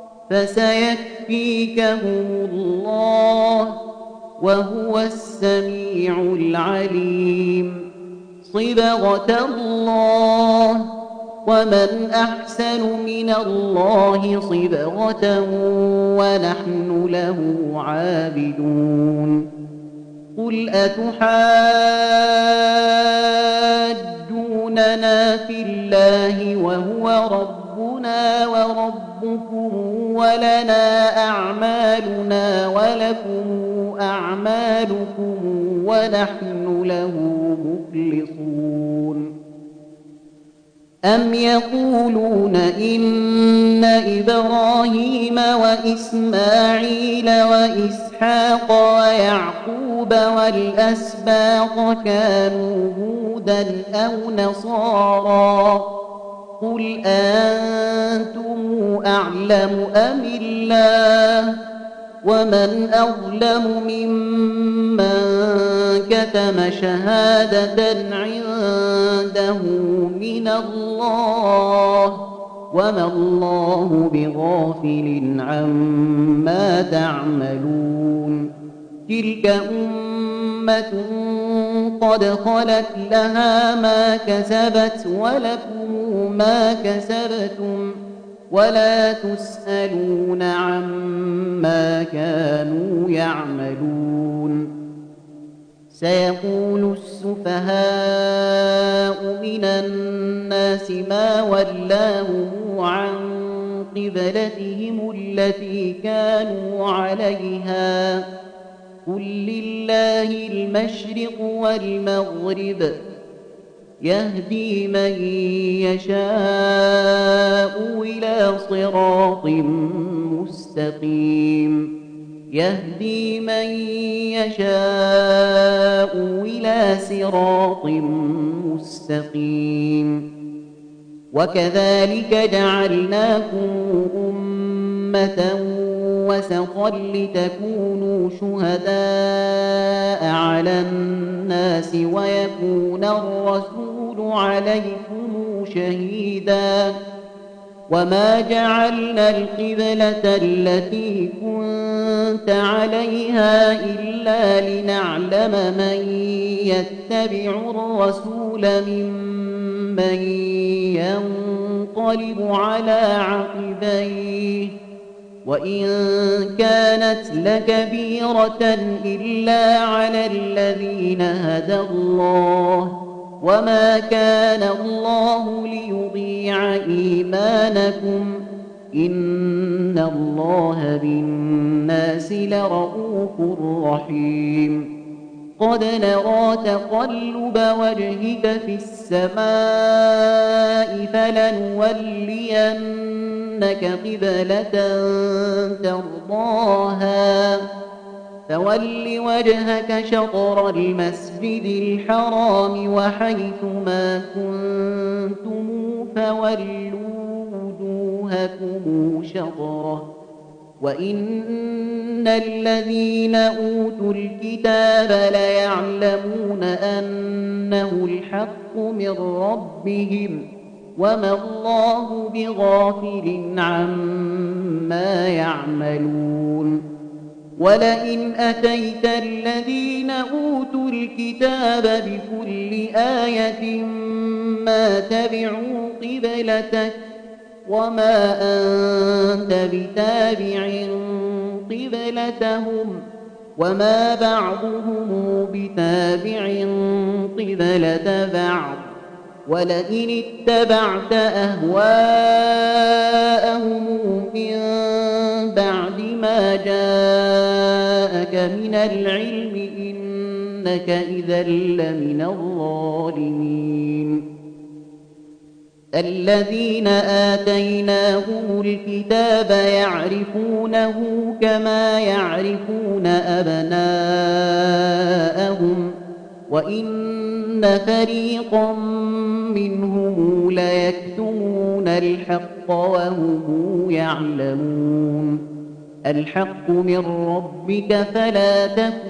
[SPEAKER 1] فسيكفيكهم الله وهو السميع العليم صبغة الله ومن أحسن من الله صبغة ونحن له عابدون قل أتحاجوننا في الله وهو ربنا وربكم ولنا أعمالنا ولكم أعمالكم ونحن له مخلصون أم يقولون إن إبراهيم وإسماعيل وإسحاق ويعقوب والأسباط كانوا هودا أو نصارى قل أنتم أعلم أم الله ومن أظلم ممن كتم شهادة عنده من الله وما الله بغافل عما تعملون تلك أمة قد خلت لها ما كسبت ولكم ما كسبتم ولا تسألون عما كانوا يعملون سيقول السفهاء من الناس ما ولاهم عن قبلتهم التي كانوا عليها قل لله المشرق والمغرب يهدي من يشاء إلى صراط مستقيم يهدي من يشاء إلى صراط مستقيم وكذلك جعلناكم أمة وسطا لتكونوا شهداء على الناس ويكون الرسول عليكم شهيدا وما جعلنا القبلة التي كنت عليها إلا لنعلم من يتبع الرسول ممن ينقلب على عقبيه وإن كانت لكبيرة إلا على الذين هدى الله وما كان الله ليضيع إيمانكم إن الله بالناس لرءوف رحيم قد نرى تقلب وجهك في السماء فلنولينك قبلة ترضاها فول وجهك شطر المسجد الحرام وحيث ما كنتم فولوا وجوهكم شطره وإن الذين أوتوا الكتاب ليعلمون أنه الحق من ربهم وما الله بغافل عما يعملون ولئن أتيت الذين أوتوا الكتاب بكل آية ما تبعوا قبلتك وما أنت بتابع قبلتهم وما بعضهم بتابع قبلة بعض ولئن اتبعت أهواءهم من بعد ما جاءك من العلم إنك إذا لمن الظالمين الذين آتيناهم الكتاب يعرفونه كما يعرفون أبناءهم وإن فريقا منهم ليكتمون الحق وهم يعلمون الحق من ربك فلا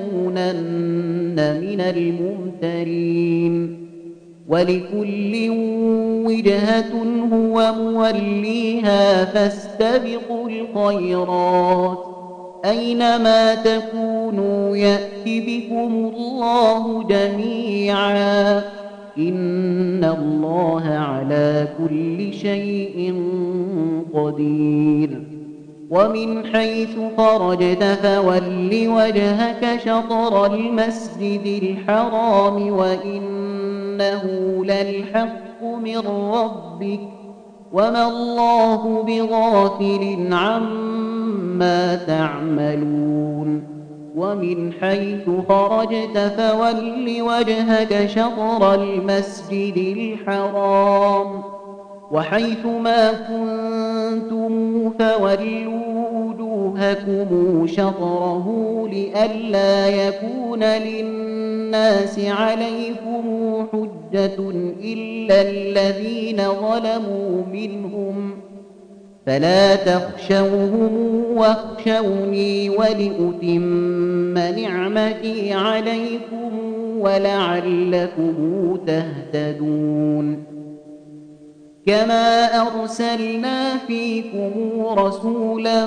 [SPEAKER 1] تكونن من الممترين ولكل وجهة هو موليها فاستبقوا الخيرات أينما تكونوا يأت بكم الله جميعا إن الله على كل شيء قدير ومن حيث خرجت فول وجهك شطر المسجد الحرام وإنه للحق من ربك وما الله بغافل عما تعملون ومن حيث خرجت فول وجهك شطر المسجد الحرام وحيث ما كنتم فولوا وجوهكم شطره لئلا يكون للناس عليكم حجة إلا الذين ظلموا منهم فلا تخشوهم واخشوني ولأتم نعمتي عليكم ولعلكم تهتدون كما أرسلنا فيكم رسولا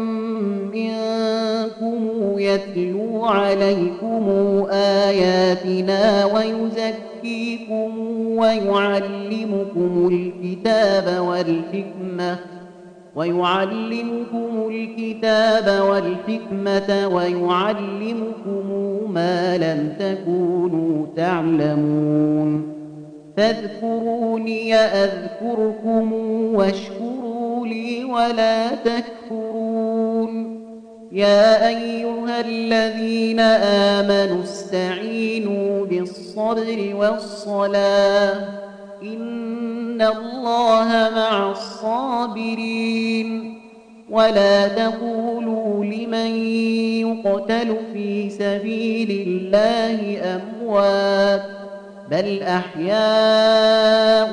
[SPEAKER 1] منكم يتلو عليكم آياتنا ويزكيكم ويعلمكم الكتاب والحكمة ويعلمكم الكتاب والحكمة ويعلمكم ما لم تكونوا تعلمون فاذكروني أذكركم واشكروا لي ولا تكفرون يا أيها الذين آمنوا استعينوا بالصبر والصلاة إن الله مع الصابرين ولا تقولوا لمن يقتل في سبيل الله أموات بل أحياء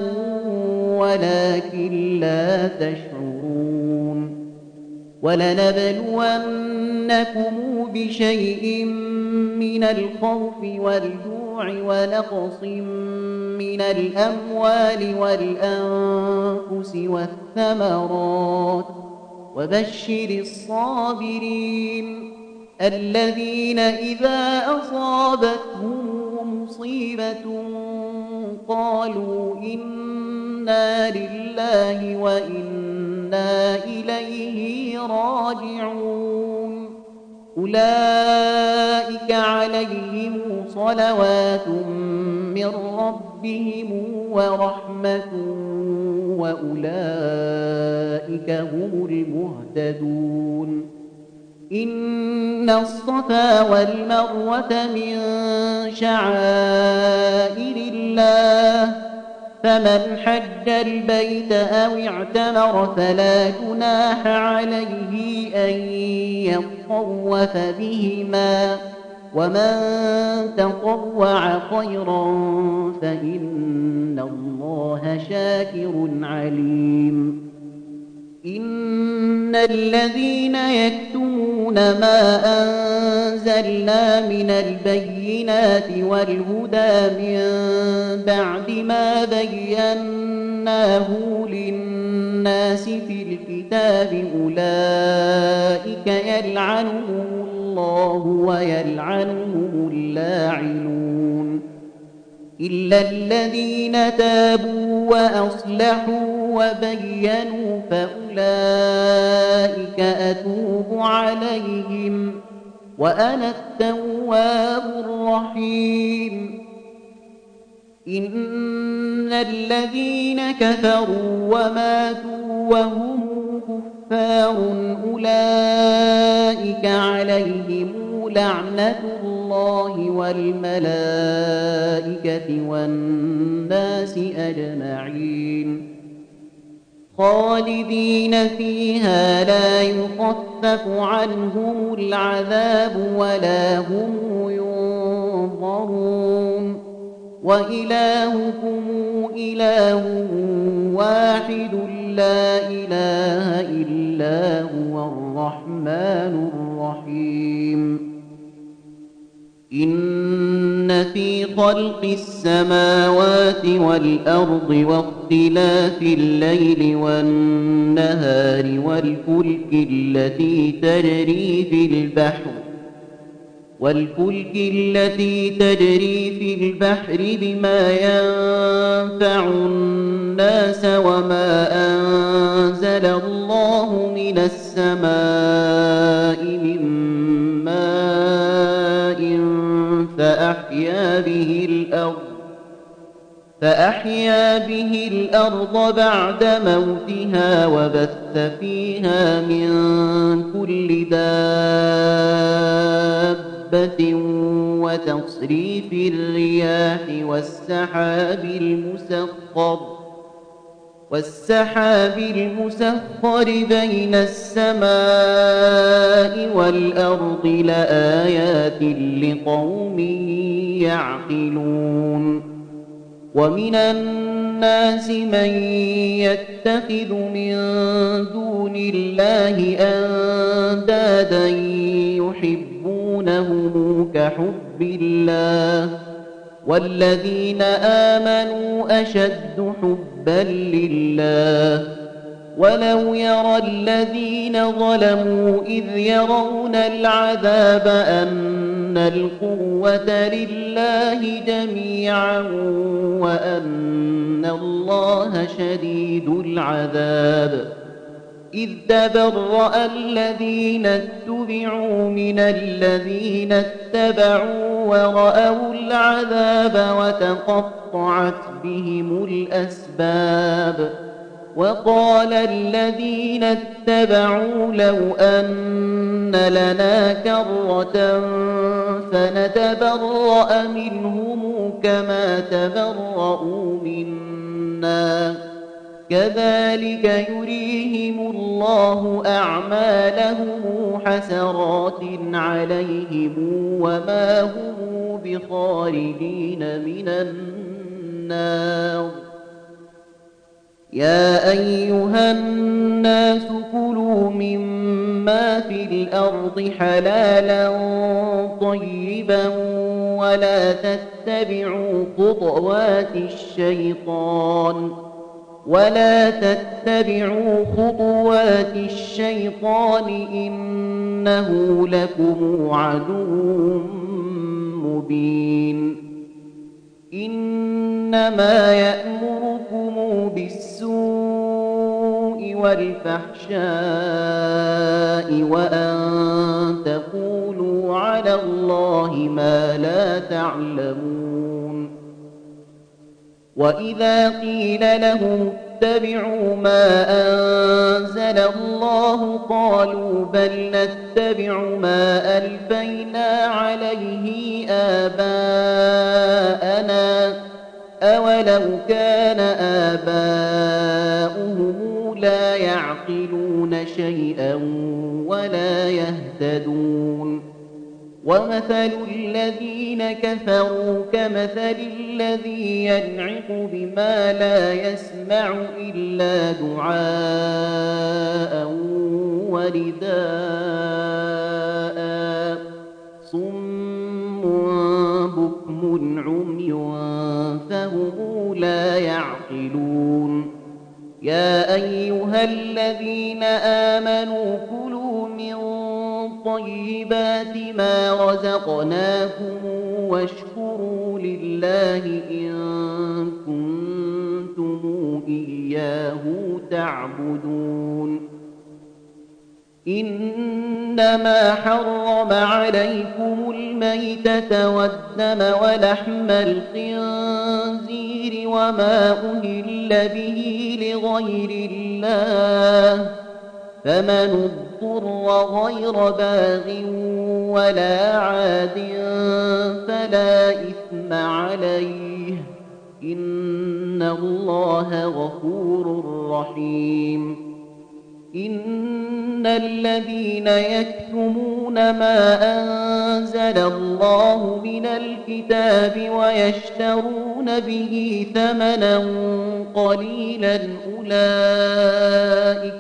[SPEAKER 1] ولكن لا تشعرون ولنبلونكم بشيء من الخوف والجوع ونقص من الأموال والأنفس والثمرات وبشر الصابرين الذين إذا أصابتهم مصيبة قالوا إنا لله وإنا إليه راجعون أولئك عليهم صلوات من ربهم ورحمة وأولئك هم المهتدون إن الصفا والمروة من شعائر الله فمن حج البيت أو اعتمر فلا جناح عليه أن يطوف بهما ومن تطوع خيرا فإن الله شاكر عليم إن الذين يكتمون ما أنزلنا من البينات والهدى من بعد ما بيناه للناس في الكتاب أولئك يلعنهم الله ويلعنهم اللاعنون إلا الذين تابوا وأصلحوا وبينوا فأولئك أتوب عليهم وأنا التواب الرحيم إن الذين كفروا وماتوا وهم كفار أولئك عليهم لعنة الله والملائكة والناس أجمعين خالدين فيها لا يخفف عنهم العذاب ولا هم ينظرون وإلهكم إله واحد لا إله إلا هو الرحمن الرحيم إن في خلق السماوات والأرض واختلاف الليل والنهار والفلك التي تجري في البحر والفلك التي تجري في البحر بما ينفع الناس وما أنزل الله من السماء من ماء فأحيا به الأرض فأحيا به الأرض بعد موتها وبث فيها من كل دابة وتصريف الرياح والسحاب المسخر والسحاب المسخر بين السماء والأرض لآيات لقوم يعقلون ومن الناس الناس من يتخذ من دون الله أندادا يحبونهم كحب الله والذين آمنوا أشد حبا لله ولو يرى الذين ظلموا إذ يرون العذاب أن القوة لله جميعا وأن الله شديد العذاب إذ تبرأ الذين اتبعوا من الذين اتبعوا ورأوا العذاب وتقطعت بهم الأسباب وقال الذين اتبعوا لو أن لنا كرة فنتبرأ منهم كما تبرأوا منا كذلك يريهم الله أعمالهم حسرات عليهم وما هم بخارجين من النار يا أيها الناس كلوا مما في الأرض حلالا طيبا ولا تتبعوا خطوات الشيطان ولا تتبعوا خطوات الشيطان إنه لكم عدو مبين إنما يأمركم بالسوء والفحشاء وأن تقولوا على الله ما لا تعلمون وإذا قيل لهم اتبعوا ما أنزل الله قالوا بل نتبع ما ألفينا عليه آباءنا أولو كان آباؤهم لا يعقلون شيئا ولا يهتدون ومثل الذين كفروا كمثل الذي ينعق بما لا يسمع إلا دعاء ورداء صم بكم عمي فهم لا يعقلون يا أيها الذين آمنوا كلوا من طيبات ما رزقناكم واشكروا لله إن كنتم إياه تعبدون إنما حرم عليكم الميتة والدم ولحم الخنزير وما أهل به لغير الله فمن اضطر غير باغ ولا عاد فلا إثم عليه إن الله غفور رحيم إن الذين يكتمون ما أنزل الله من الكتاب ويشترون به ثمنا قليلا أولئك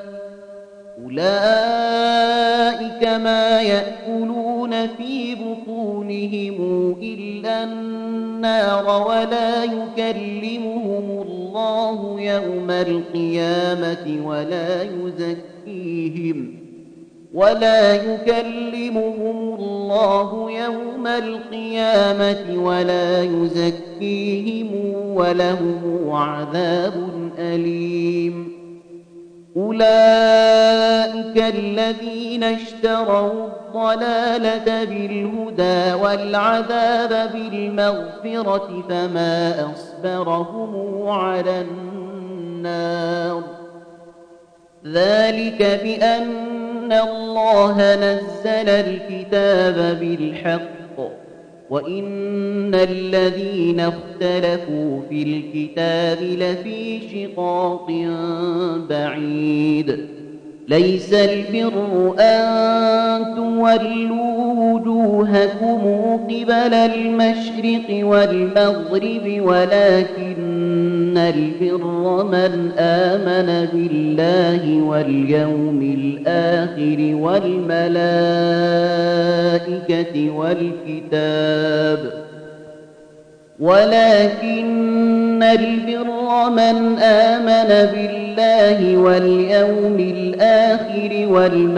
[SPEAKER 1] أولئك ما يأكلون في بطونهم إلا النار ولا يكلمهم الله يوم القيامة ولا يزكيهم ولا يكلمهم الله يوم القيامة ولا يزكيهم ولهم عذاب أليم أولئك الذين اشتروا الضلالة بالهدى والعذاب بالمغفرة فما أصبرهم على النار ذلك بأن الله نزل الكتاب بالحق وإن الذين اختلفوا في الكتاب لفي شقاق بعيد ليس البر أن تولوا وجوهكم قبل المشرق والمغرب ولكن البر من آمن بالله واليوم الآخر والملائكة والكتاب ولكن البر من آمن بالله واليوم الآخر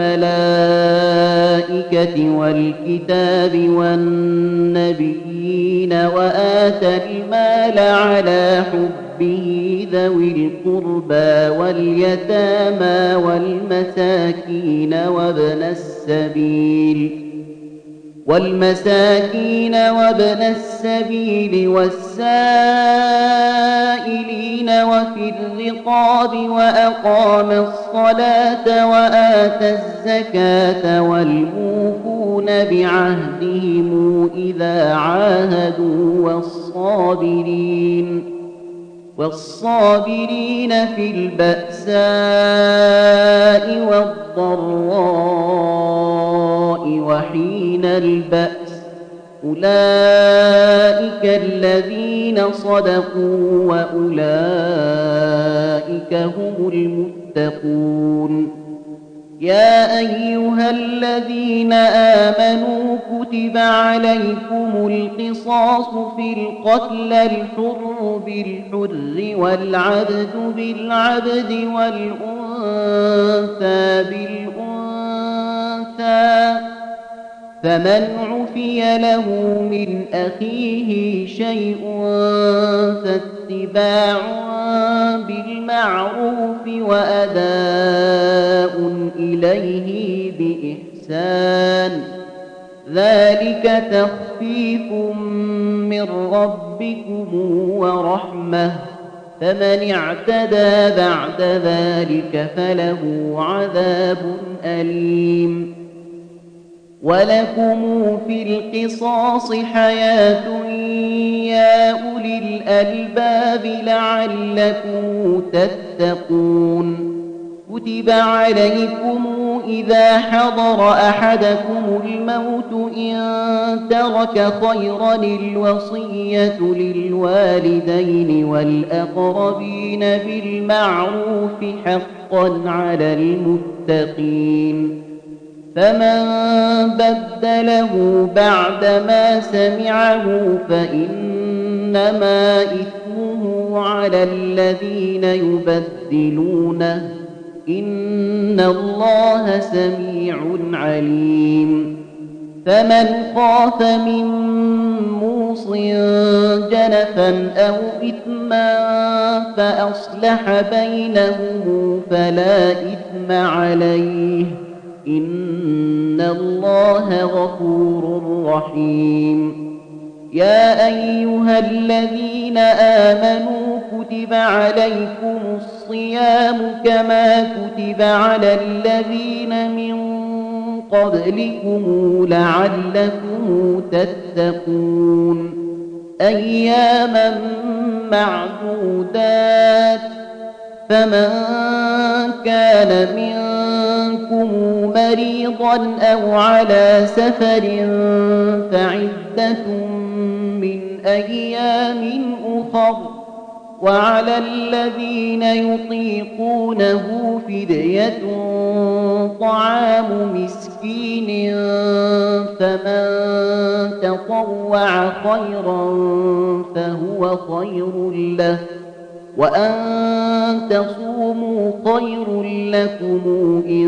[SPEAKER 1] والملائكة والكتاب والنبيين وآتى المال على حبه ذوي القربى واليتامى والمساكين وابن السبيل والمساكين وابن السبيل والسائلين وفي الرقاب وأقام الصلاة وآتى الزكاة والموفون بعهدهم إذا عاهدوا والصابرين والصابرين في البأساء والضراء وحين البأس أولئك الذين صدقوا وأولئك هم المتقون يا أيها الذين آمنوا كتب عليكم القصاص في القتل الحر بالحر والعبد بالعبد والأنثى بالأنثى فمن عفي له من أخيه شيء فاتباع بالمعروف وأداء إليه بإحسان ذلك تخفيف من ربكم ورحمة فمن اعتدى بعد ذلك فله عذاب أليم ولكم في القصاص حياة يا أولي الألباب لعلكم تتقون كتب عليكم إذا حضر أحدكم الموت إن ترك خيرا الوصية للوالدين والأقربين بالمعروف حقا على المتقين فمن بدله بعدما سمعه فإنما إثمه على الذين يبدلونه إن الله سميع عليم فمن خاف من موص جنفا أو إثما فأصلح بينهم فلا إثم عليه إن الله غفور رحيم يا أيها الذين آمنوا كتب عليكم الصيام كما كتب على الذين من قبلكم لعلكم تتقون أياما معدودات فمن كان منكم مريضا أو على سفر فعدة من أيام أخر وعلى الذين يطيقونه فدية طعام مسكين فمن تطوع خيرا فهو خير له وأن تصوموا خير لكم إن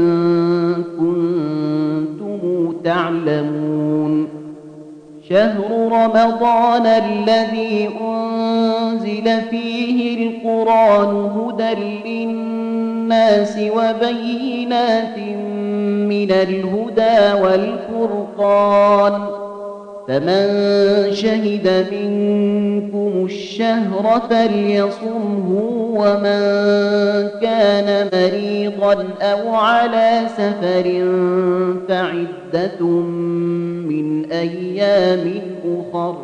[SPEAKER 1] كنتم تعلمون شهر رمضان الذي أنزل فيه القرآن هدى للناس وبينات من الهدى والفرقان فمن شهد منكم الشهر فليصمه ومن كان مريضا أو على سفر فعدة من أيام أخر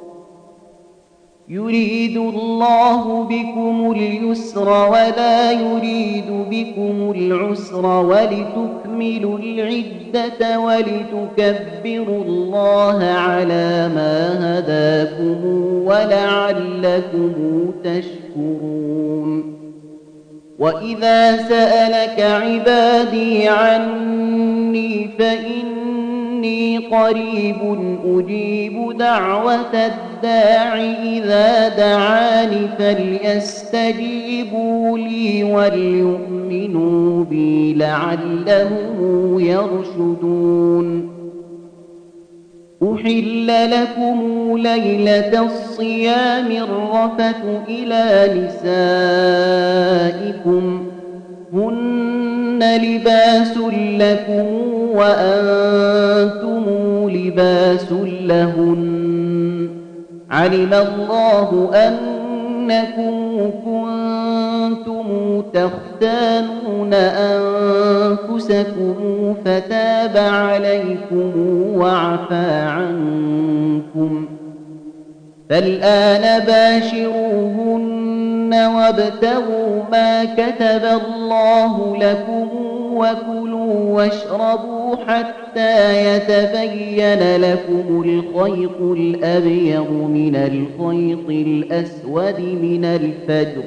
[SPEAKER 1] يريد الله بكم اليسر ولا يريد بكم العسر ولتكملوا العدة ولتكبروا الله على ما هداكم ولعلكم تشكرون يشكرون وإذا سألك عبادي عني فإني قريب أجيب دعوة الداع إذا دعاني فليستجيبوا لي وليؤمنوا بي لعلهم يرشدون أحل لكم ليلة الصيام الرفث إلى نسائكم هن لباس لكم وأنتم لباس لهن علم الله أنكم كنتم تختانون أنفسكم فتاب عليكم وعفى عنكم فالآن باشروهن وابتغوا ما كتب الله لكم وكلوا واشربوا حتى يتبين لكم الخيط الأبيض من الخيط الأسود من الفجر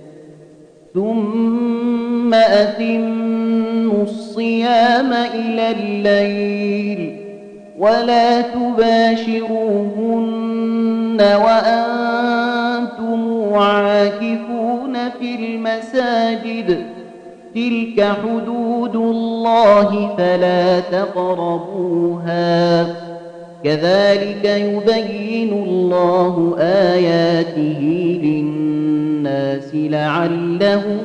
[SPEAKER 1] ثم أتموا الصيام إلى الليل ولا تباشروهن وأنتم عاكفون في المساجد تلك حدود الله فلا تقربوها كذلك يبين الله آياته للناس لعلهم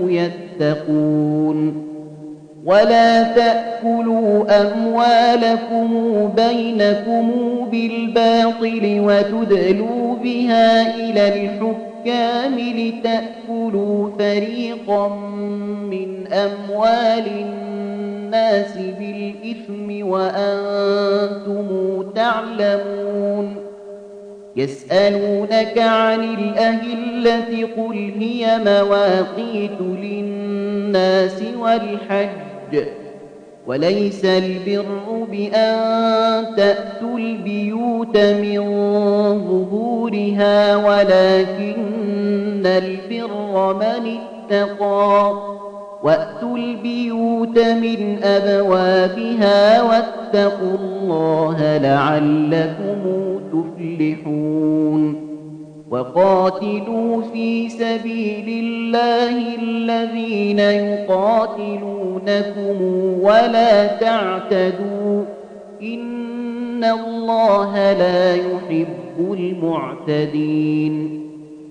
[SPEAKER 1] يتقون ولا تأكلوا أموالكم بينكم بالباطل وتدلوا بها إلى الحكام لتأكلوا فريقا من أموال الناس بالإثم وأنتم تعلمون يسألونك عن الأهلة قل هي مواقيت للناس والحج وليس البر بأن تأتوا البيوت من ظهورها ولكن البر من اتقى وأتوا البيوت من أبوابها واتقوا الله لعلكم تفلحون وقاتلوا في سبيل الله الذين يقاتلونكم ولا تعتدوا إن الله لا يحب المعتدين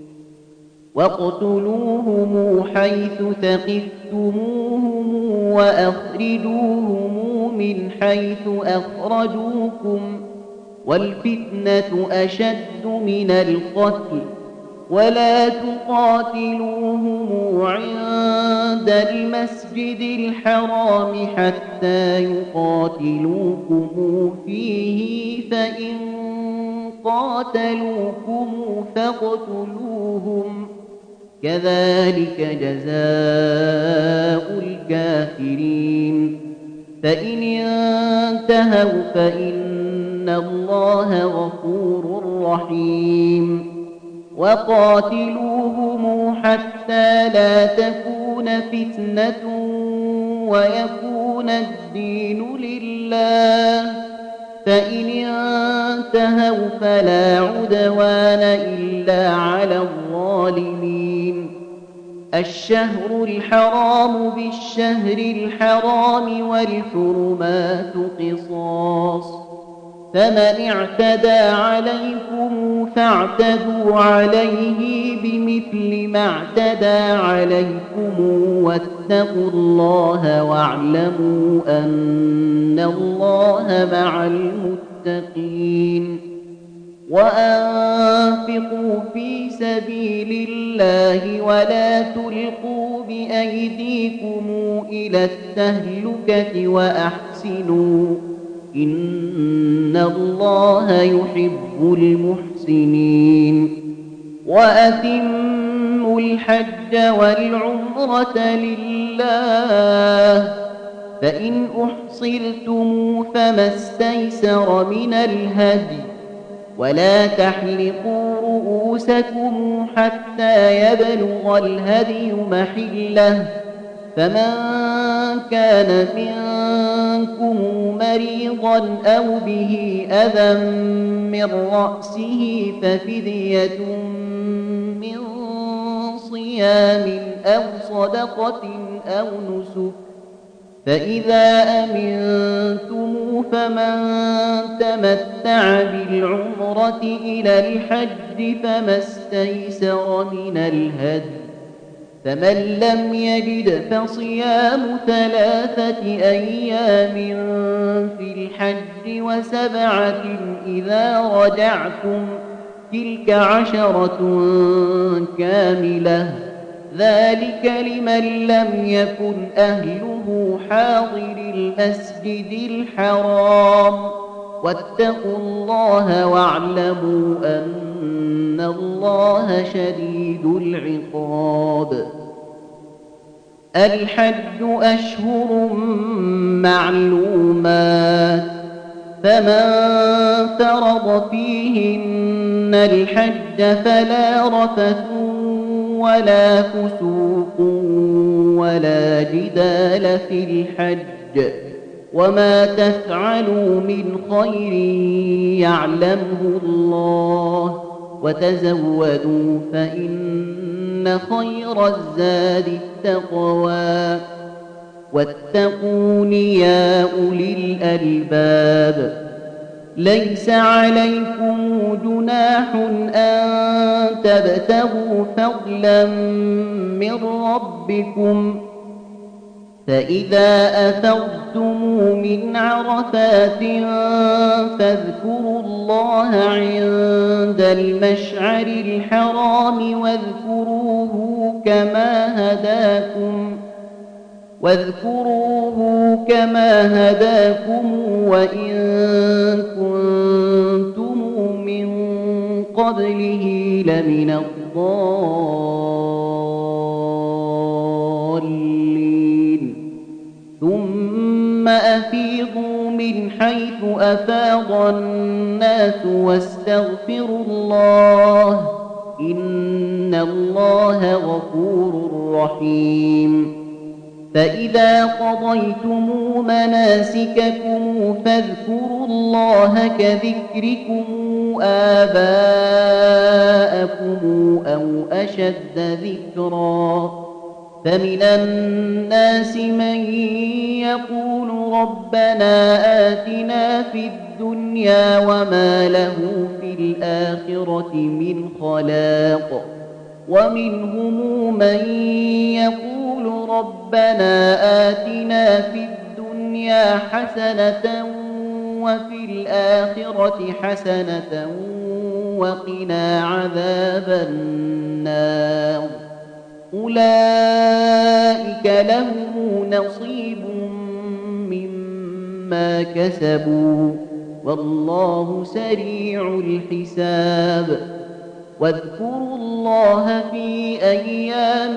[SPEAKER 1] واقتلوهم حيث ثقفتموهم وأخرجوهم من حيث أخرجوكم والفتنة أشد من القتل ولا تقاتلوهم عند المسجد الحرام حتى يقاتلوكم فيه فإن قاتلوكم فاقتلوهم كذلك جزاء الكافرين فإن انتهوا فإن الله غفور رحيم وقاتلوهم حتى لا تكون فتنة ويكون الدين لله فإن انتهوا فلا عدوان إلا على الظالمين الشهر الحرام بالشهر الحرام والحرمات قصاص فمن اعتدى عليكم فاعتدوا عليه بمثل ما اعتدى عليكم واتقوا الله واعلموا أن الله مع المتقين وأنفقوا في سبيل الله ولا تلقوا بأيديكم إلى التهلكة وأحسنوا إن الله يحب المحسنين وأتموا الحج والعمرة لله فإن أحصرتم فما استيسر من الهدي ولا تحلقوا رؤوسكم حتى يبلغ الهدي محله، فمن كان منكم مريضا أو به أذى من رأسه ففدية من صيام أو صدقة أو نسك، فإذا أمنتم فمن تمتع بالعمرة إلى الحج فما استيسر من الهدي، فمن لم يجد فصيام ثلاثة أيام في الحج وسبعة إذا رجعتم، تلك عشرة كاملة، ذلك لمن لم يكن أهله حاضر المسجد الحرام، واتقوا الله واعلموا أن الله شديد العقاب. الحج أشهر معلومات، فمن فرض فيهن الحج فلا رفث ولا فسوق ولا جدال في الحج، وما تفعلوا من خير يعلمه الله، وتزودوا فإن خير الزاد التقوى، واتقون يا أولي الألباب. ليس عليكم جناح أن تبتغوا فضلا من ربكم، فإذا أفضتم من عرفات فاذكروا الله عند المشعر الحرام واذكروه كما هداكم واذكروه كما هداكم وإن كنتم من قبله لمن الضالين. ثم أفيضوا من حيث أفاض الناس واستغفروا الله، إن الله غفور رحيم. فإذا قضيتم مناسككم فاذكروا الله كذكركم آباءكم أو أشد ذكرا، فمن الناس من يقول ربنا آتنا في الدنيا وما له في الآخرة من خلاق، ومنهم من يقول ربنا آتنا في الدنيا حسنة وفي الآخرة حسنة وقنا عذاب النار، أولئك لهم نصيب مما كسبوا والله سريع الحساب. واذكروا الله في أيام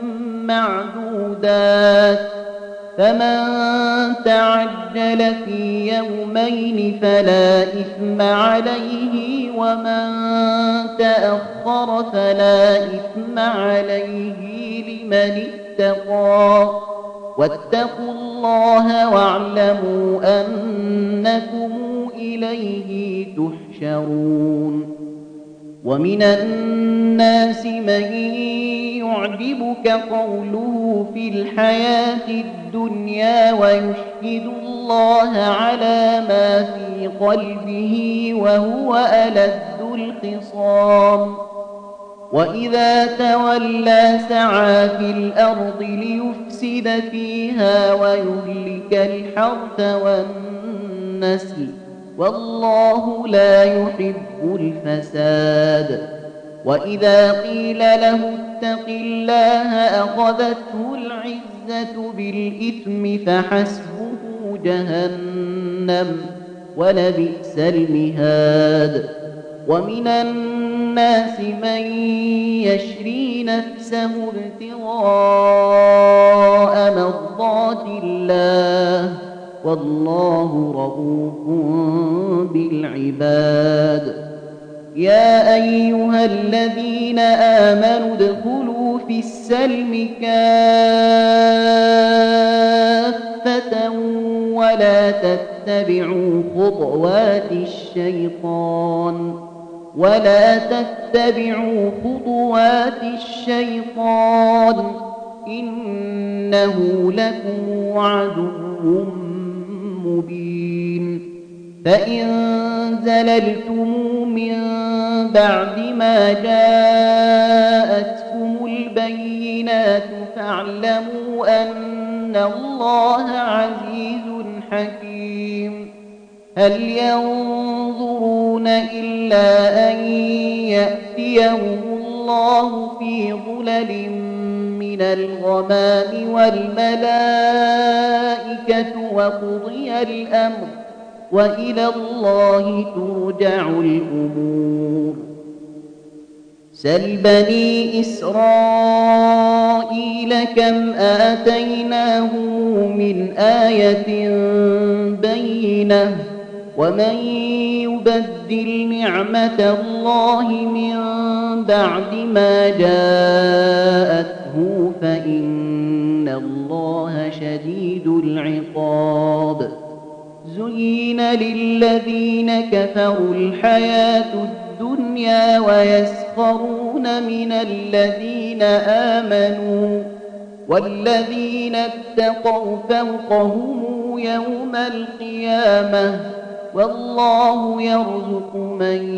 [SPEAKER 1] معدودات، فمن تعجل في يومين فلا إثم عليه ومن تأخر فلا إثم عليه لمن اتقى، واتقوا الله واعلموا أنكم إليه تحشرون. ومن الناس من يعجبك قوله في الحياة الدنيا ويشهد الله على ما في قلبه وهو ألد الخصام، وإذا تولى سعى في الأرض ليفسد فيها ويهلك الحرث والنسل، والله لا يحب الفساد. وإذا قيل له اتق الله أخذته العزة بالإثم فحسبه جهنم ولبئس المهاد. ومن الناس من يشري نفسه ابتغاء مرضات الله والله رؤوف بالعباد. يا أيها الذين آمنوا ادخلوا في السلم كافة ولا تتبعوا خطوات الشيطان ولا تتبعوا خطوات الشيطان إنه لكم عدو مبين فإن زللتم من بعد ما جاءتكم البينات فاعلموا أن الله عزيز حكيم هل ينظرون إلا أن يأتيهم الله في ظلل من الغمام والملائكة وقضي الأمر وإلى الله ترجع الأمور سل بني إسرائيل كم آتيناهم من آية بينة ومن يبدل نعمة الله من بعد ما جاءته فإن الله شديد العقاب زين للذين كفروا الحياة الدنيا ويسخرون من الذين آمنوا والذين اتقوا فوقهم يوم القيامة والله يرزق من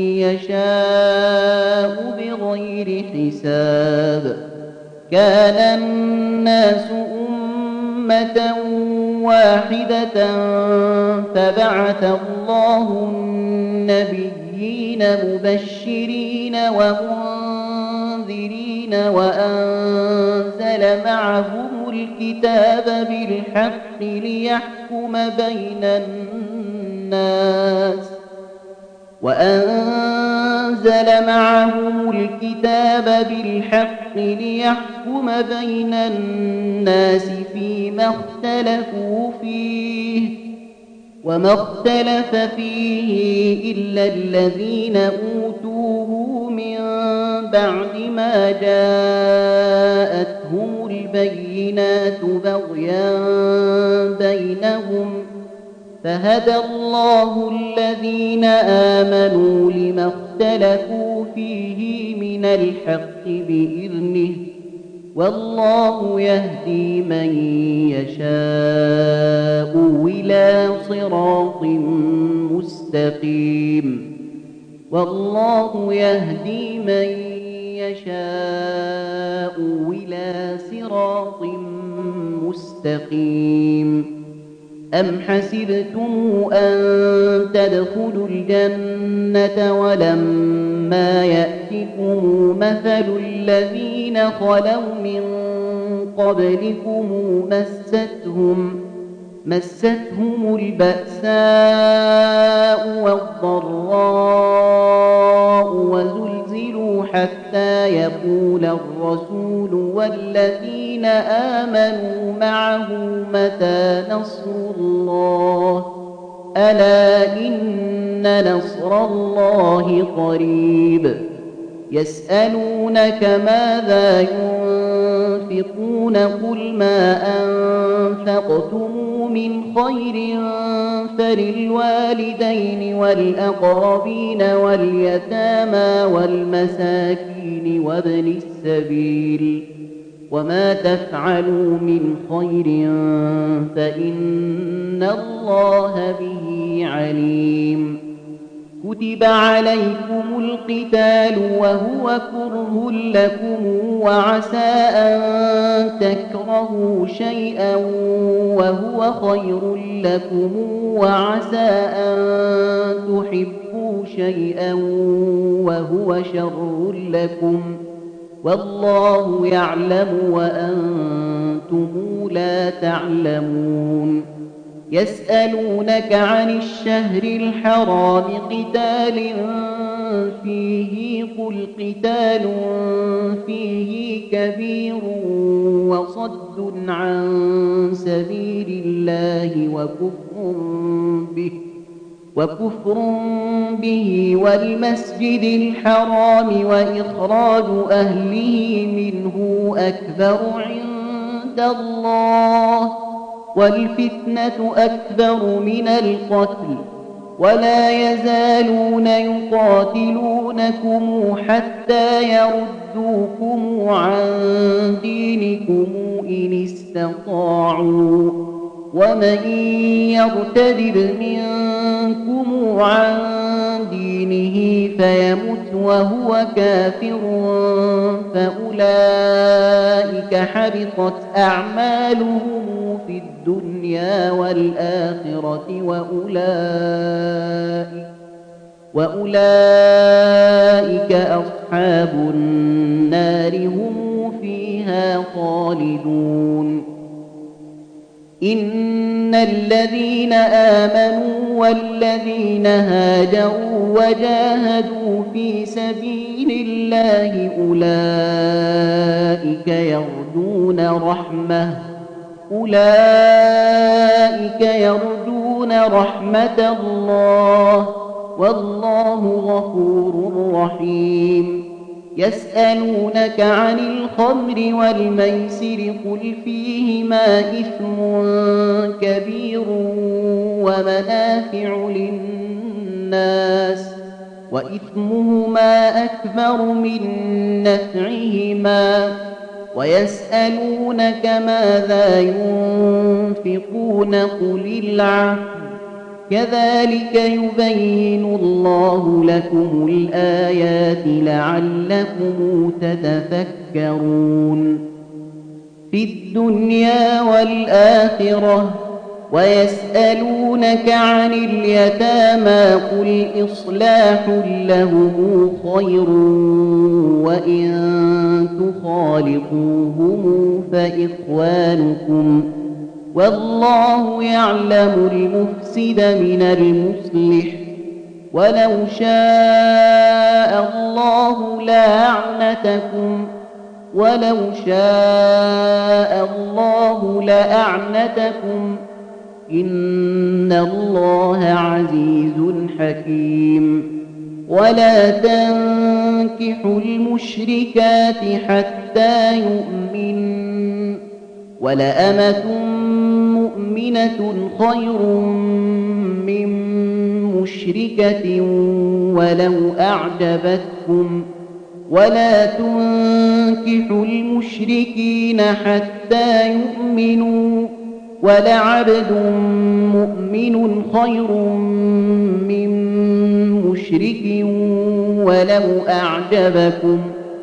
[SPEAKER 1] يشاء بغير حساب كان الناس أمة واحدة فبعث الله النبيين مبشرين ومنذرين وأنزل معهم الكتاب بالحق ليحكم بين الناس وأنزل معهم الكتاب بالحق ليحكم بين الناس فيما اختلفوا فيه وما اختلف فيه إلا الذين أوتوه من بعد ما جاءتهم البينات بغيا بينهم فهدى الله الذين آمنوا لما اختلفوا فيه من الحق بإذنه والله يهدي من يشاء إلى صراط مستقيم والله يهدي من يشاء إلى صراط مستقيم أم حسبتم أن تدخلوا الجنة ولما يأتكم مثل الذين خلوا من قبلكم مستهم مستهم البأساء والضراء وزلزلوا حتى يقول الرسول والذين آمنوا معه متى نصر الله ألا إن نصر الله قريب يسألونك ماذا ينفقون قل ما أنفقتم من خير فللوالدين والأقربين واليتامى والمساكين وابن السبيل وما تفعلوا من خير فإن الله به عليم كتب عليكم القتال وهو كره لكم وعسى أن تكرهوا شيئا وهو خير لكم وعسى أن تحبوا شيئا وهو شر لكم والله يعلم وأنتم لا تعلمون يسألونك عن الشهر الحرام قتال فيه قل قتال فيه كبير وصد عن سبيل الله وكفر به وكفر به والمسجد الحرام وإخراج أهله منه أكبر عند الله والفتنة أكبر من القتل ولا يزالون يقاتلونكم حتى يردوكم عن دينكم إن استطاعوا ومن يرتد منكم عن دينه فيمت وهو كافر فأولئك حبطت أعمالهم في الدنيا والآخرة وأولئك, وأولئك أصحاب النار هم فيها خالدون إن الذين آمنوا والذين هاجروا وجاهدوا في سبيل الله أولئك يرجون رحمة أولئك يرجون رحمة الله والله غفور رحيم يسألونك عن الخمر والميسر قل فيهما إثم كبير ومنافع للناس وإثمهما أكبر من نفعهما ويسألونك ماذا ينفقون قل العفو كذلك يبين الله لكم الآيات لعلكم تتفكرون في الدنيا والآخرة ويسألونك عن اليتامى قل إصلاح لهم خير وإن تخالطوهم فإخوانكم والله يعلم المفسد من المصلح ولو شاء الله لأعنتكم ولو شاء الله لأعنتكم إن الله عزيز حكيم ولا تنكحوا المشركات حتى يؤمنوا ولأمة مؤمنة خير من مشركة ولو أعجبتكم ولا تنكحوا المشركين حتى يؤمنوا ولعبد مؤمن خير من مشرك ولو أعجبكم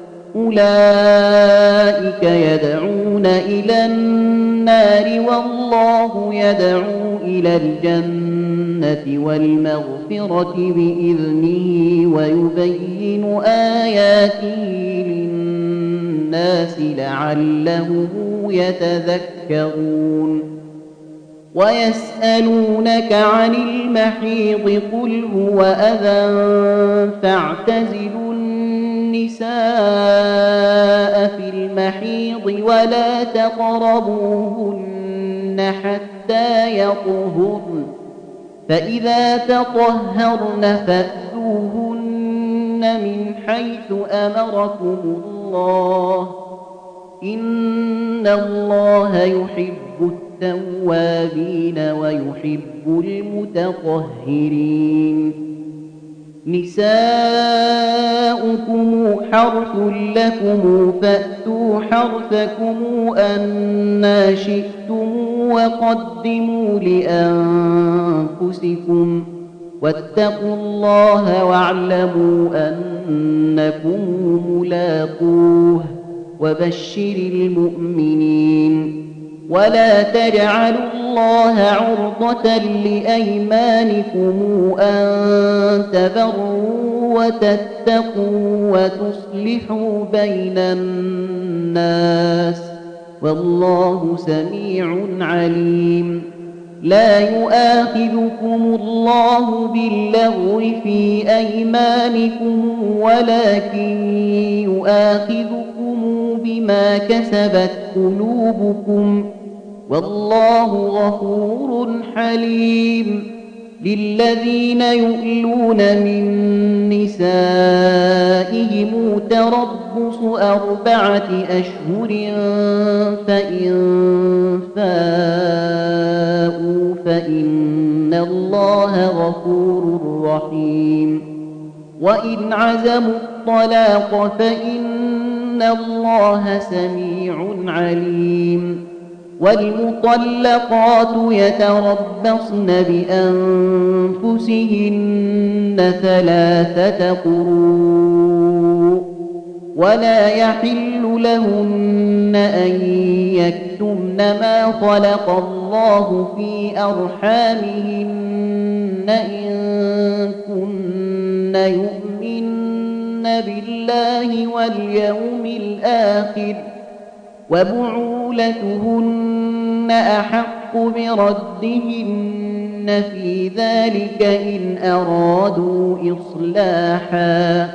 [SPEAKER 1] أولئك يدعون إلى النار والله يدعو إلى الجنة والمغفرة بإذنه ويبين آياته للناس لعلهم يتذكرون ويسألونك عن المحيض قل هو أذى فاعتزلوا النساء في المحيض ولا تقربوهن حتى يطهرن فإذا تطهرن فأتوهن من حيث أمركم الله إن الله يحب التوابين ويحب المتطهرين نساؤكم حرث لكم فأتوا حرثكم أنى شئتم وقدموا لأنفسكم واتقوا الله واعلموا أنكم ملاقوه وبشر المؤمنين ولا تجعلوا الله عرضة لأيمانكم أن تبروا وتتقوا وتصلحوا بين الناس والله سميع عليم لا يؤاخذكم الله باللغو في أيمانكم ولكن يؤاخذكم بما كسبت قلوبكم والله غفور حليم للذين يؤلون من نسائهم تربص أربعة أشهر فإن فاءوا فإن الله غفور رحيم وإن عزموا الطلاق فإن الله سميع عليم والمطلقات يتربصن بأنفسهن ثلاثة قروء ولا يحل لهن أن يكتمن ما خلق الله في أرحامهن إن كن يؤمن بالله واليوم الآخر وبعولتهن أحق بردهن في ذلك إن أرادوا إصلاحا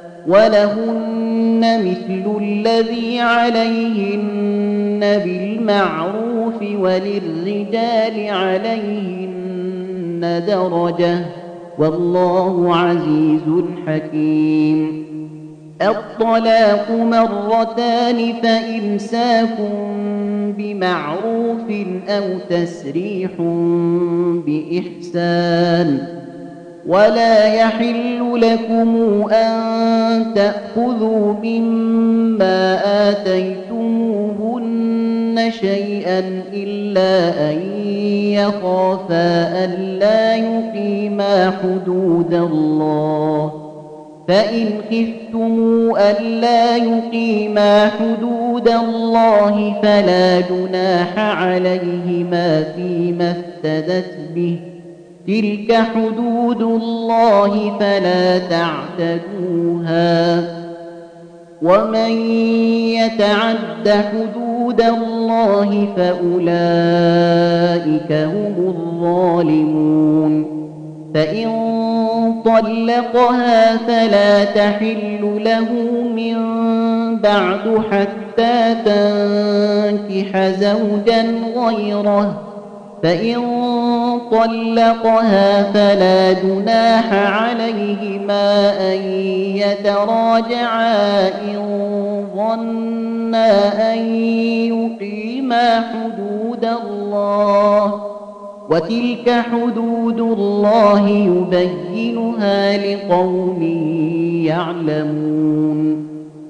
[SPEAKER 1] ولهن مثل الذي عليهن بالمعروف وللرجال عليهن درجة والله عزيز حكيم الطلاق مرتان فإمساك بمعروف أو تسريح بإحسان ولا يحل لكم أن تأخذوا مما آتيتموهن شيئا إلا أن يخافا ألا يقيما حدود الله فإن خفتموا ألا يقيما حدود الله فلا جناح عليهما فيما افتدت به تلك حدود الله فلا تعتدوها ومن يتعد حدود الله فأولئك هم الظالمون فإن طلقها فلا تحل له من بعد حتى تنكح زوجا غيره فإن طلقها فلا جناح عليهما أن يتراجعا إن ظنا أن يقيما حدود الله وتلك حدود الله يبينها لقوم يعلمون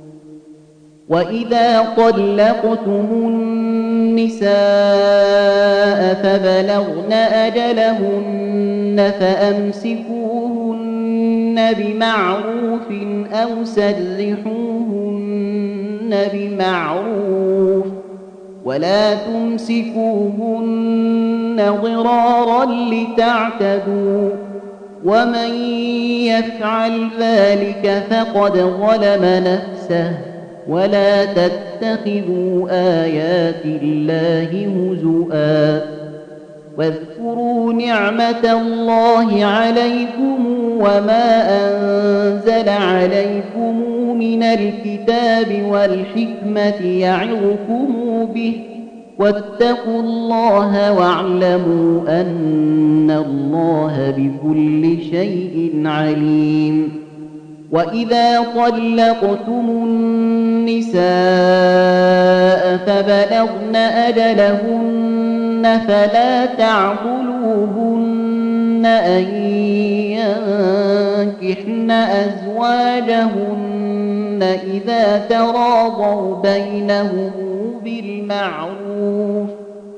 [SPEAKER 1] وإذا طلقتم النساء فبلغن أجلهن فأمسكوهن بمعروف أو سرحوهن بمعروف ولا تمسكوهن ضرارا لتعتدوا ومن يفعل ذلك فقد ظلم نفسه ولا تتخذوا آيات الله هزؤا واذكروا نعمة الله عليكم وما أنزل عليكم من الكتاب والحكمة يعظكم به واتقوا الله واعلموا أن الله بكل شيء عليم وإذا طلقتم النساء فبلغن أجلهن فلا تعضلوهن أن ينكحن أزواجهن إذا تراضوا بينهم بالمعروف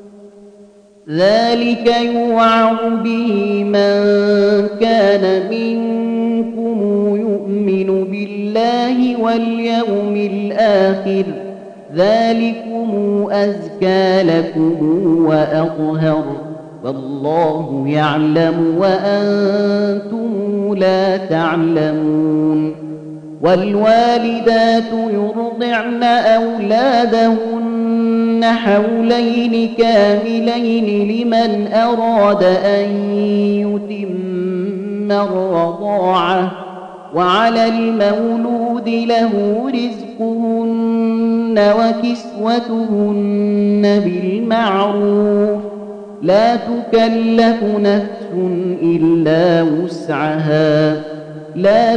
[SPEAKER 1] ذلك يوعظ به من كان منكم يؤمن بالله واليوم الآخر ذلكم أزكى لكم وأطهر والله يعلم وأنتم لا تعلمون والوالدات يرضعن أولادهن حولين كاملين لمن أراد أن يتم الرضاعة وعلى المولود له رزقهن وكسوتهن بالمعروف لا تكلف نفس إلا وسعها لا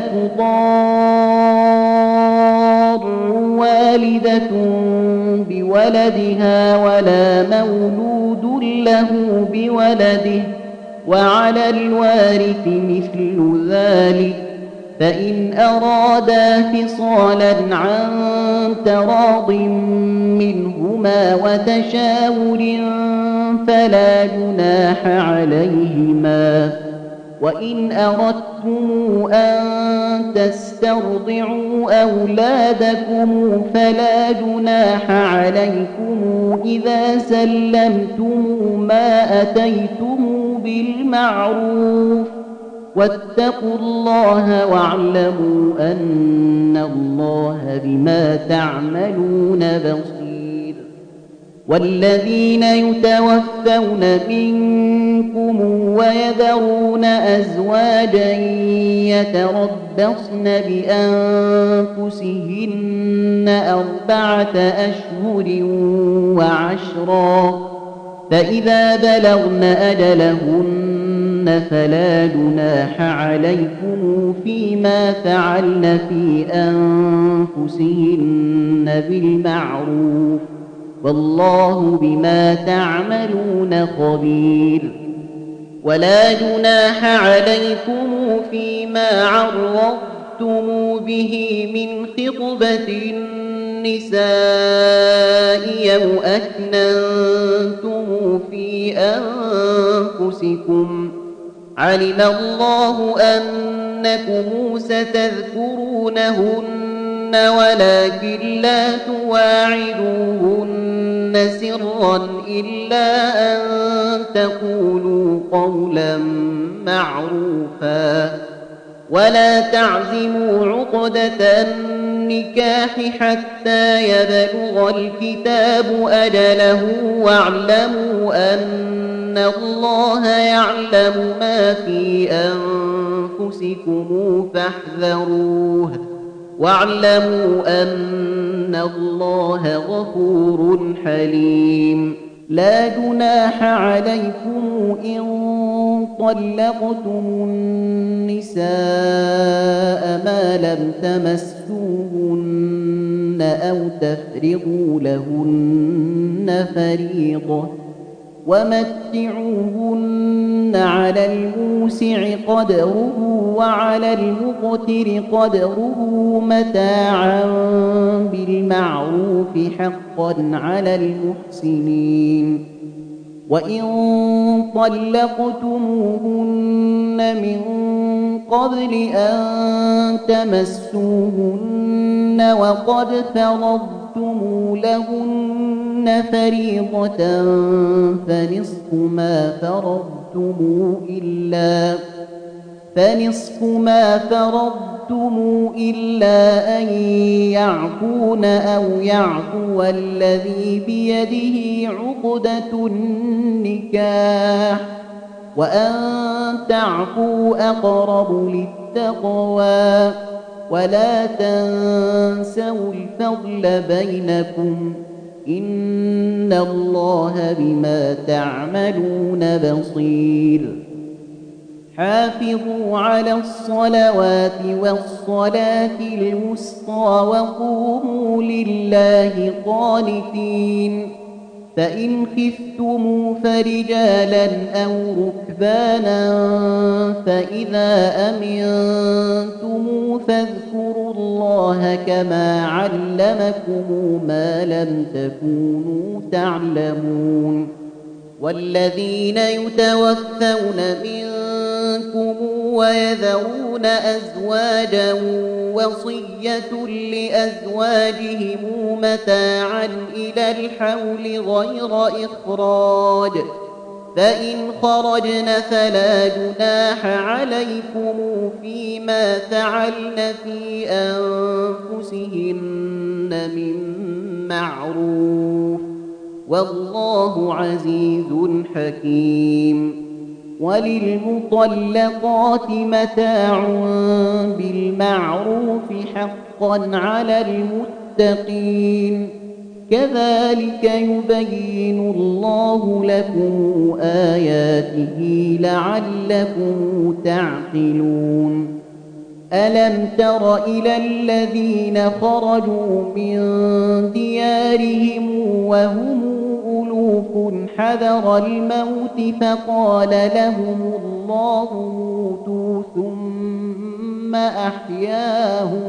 [SPEAKER 1] تضار والدة بولدها ولا مولود له بولده وعلى الوارث مثل ذلك فإن أرادا فصالا عن تراض منهما وتشاور فلا جناح عليهما وإن أردتم أن تسترضعوا أولادكم فلا جناح عليكم إذا سلمتم ما أتيتم بالمعروف واتقوا الله واعلموا أن الله بما تعملون بصير والذين يتوفون منكم ويذرون أزواجا يتربصن بأنفسهن أربعة أشهر وعشرا فإذا بلغن أجلهن فلا جناح عليكم فيما فعلن في أنفسهن بالمعروف والله بما تعملون خبير ولا جناح عليكم فيما عرضتم به من خطبة النساء أو أكننتم في أنفسكم علم الله أنكم ستذكرونهن ولكن لا تواعدوهن سرا إلا أن تقولوا قولا معروفا ولا تعزموا عقدة النكاح حتى يبلغ الكتاب أجله واعلموا أن الله يعلم ما في أنفسكم فاحذروه واعلموا أن الله غفور حليم لا جناح عليكم إن طلقتم النساء ما لم تمسوهن أو تفرضوا لهن فريضة ومتعوهن على الموسع قدره وعلى المقتر قدره متاعا بالمعروف حقا على المحسنين وإن طلقتموهن من قبل أن تمسوهن وقد فرضتم لهن فريضة فنصف ما فرضتم إلا فنصف ما فرضتم إلا أن يعفون أو يعفو الذي بيده عقدة النكاح وأن تعفوا أقرب للتقوى ولا تنسوا الفضل بينكم إن الله بما تعملون بصير حافظوا على الصلوات والصلاة الوسطى وقوموا لله قانتين فإن خفتم فرجالا أو ركبانا فإذا أمنتم فاذكروا الله كما علمكم ما لم تكونوا تعلمون والذين يتوفون منكم ويذرون أزواجا وصية لأزواجهم متاعا إلى الحول غير إخراج فإن خرجن فلا جناح عليكم فيما فعلن في أنفسهن من معروف والله عزيز حكيم وللمطلقات متاع بالمعروف حقا على المتقين كذلك يبين الله لكم آياته لعلكم تعقلون ألم تر إلى الذين خرجوا من ديارهم وهم ألوف حذر الموت فقال لهم الله موتوا ثم أحياهم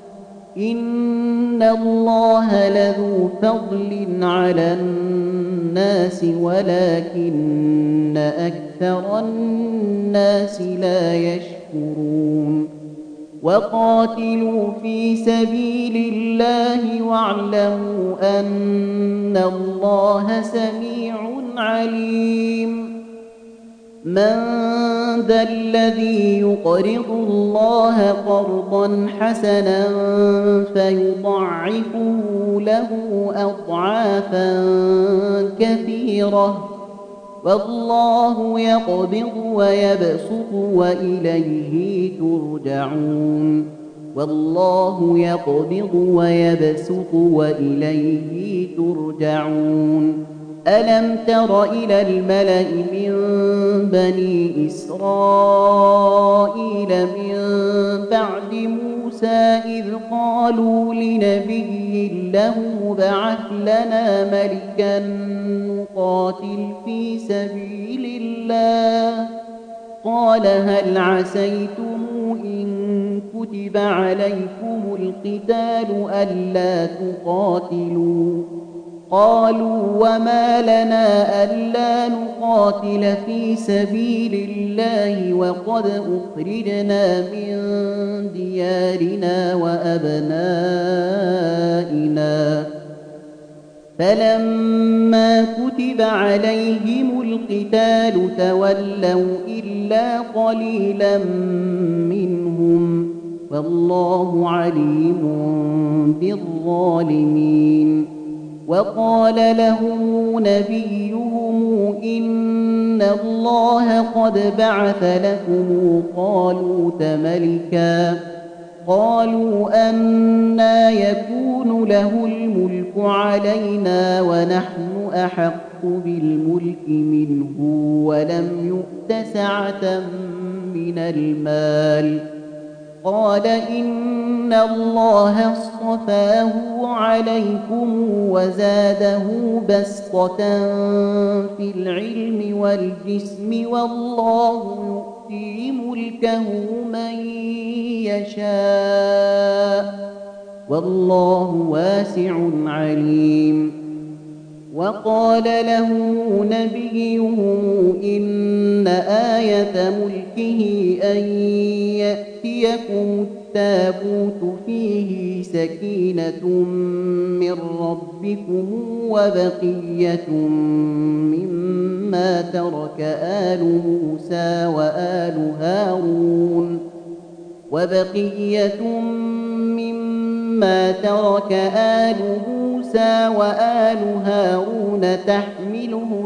[SPEAKER 1] إن الله لذو فضل على الناس ولكن أكثر الناس لا يشكرون وقاتلوا في سبيل الله واعلموا أن الله سميع عليم من ذا الذي يقرض الله قرضا حسنا فيضاعفه له أضعافا كثيرة والله يقبض ويبسط وإليه ترجعون والله يقبض ويبسط وإليه ترجعون ألم تر إلى الملأ من بني إسرائيل من بعد موسى إذ قالوا لنبي له ابعث لنا ملكا نقاتل في سبيل الله قال هل عسيتم إن كتب عليكم القتال ألا تقاتلوا قالوا وما لنا ألا نقاتل في سبيل الله وقد أخرجنا من ديارنا وأبنائنا فلما كتب عليهم القتال تولوا إلا قليلا منهم والله عليم بالظالمين وقال لهم نبيهم إن الله قد بعث لكم طالوت ملكا قالوا أنى يكون له الملك علينا ونحن أحق بالملك منه ولم يؤت سعة من المال قال إن الله اصطفاه عليكم وزاده بسطة في العلم والجسم والله يؤتي ملكه من يشاء والله واسع عليم وقال له نبيهم إن آية ملكه أن يأتيكم التابوت فيه سكينة من ربكم وبقية مما ترك آل موسى وآل هارون وبقية مما ترك آل موسى وآل هارون تحمله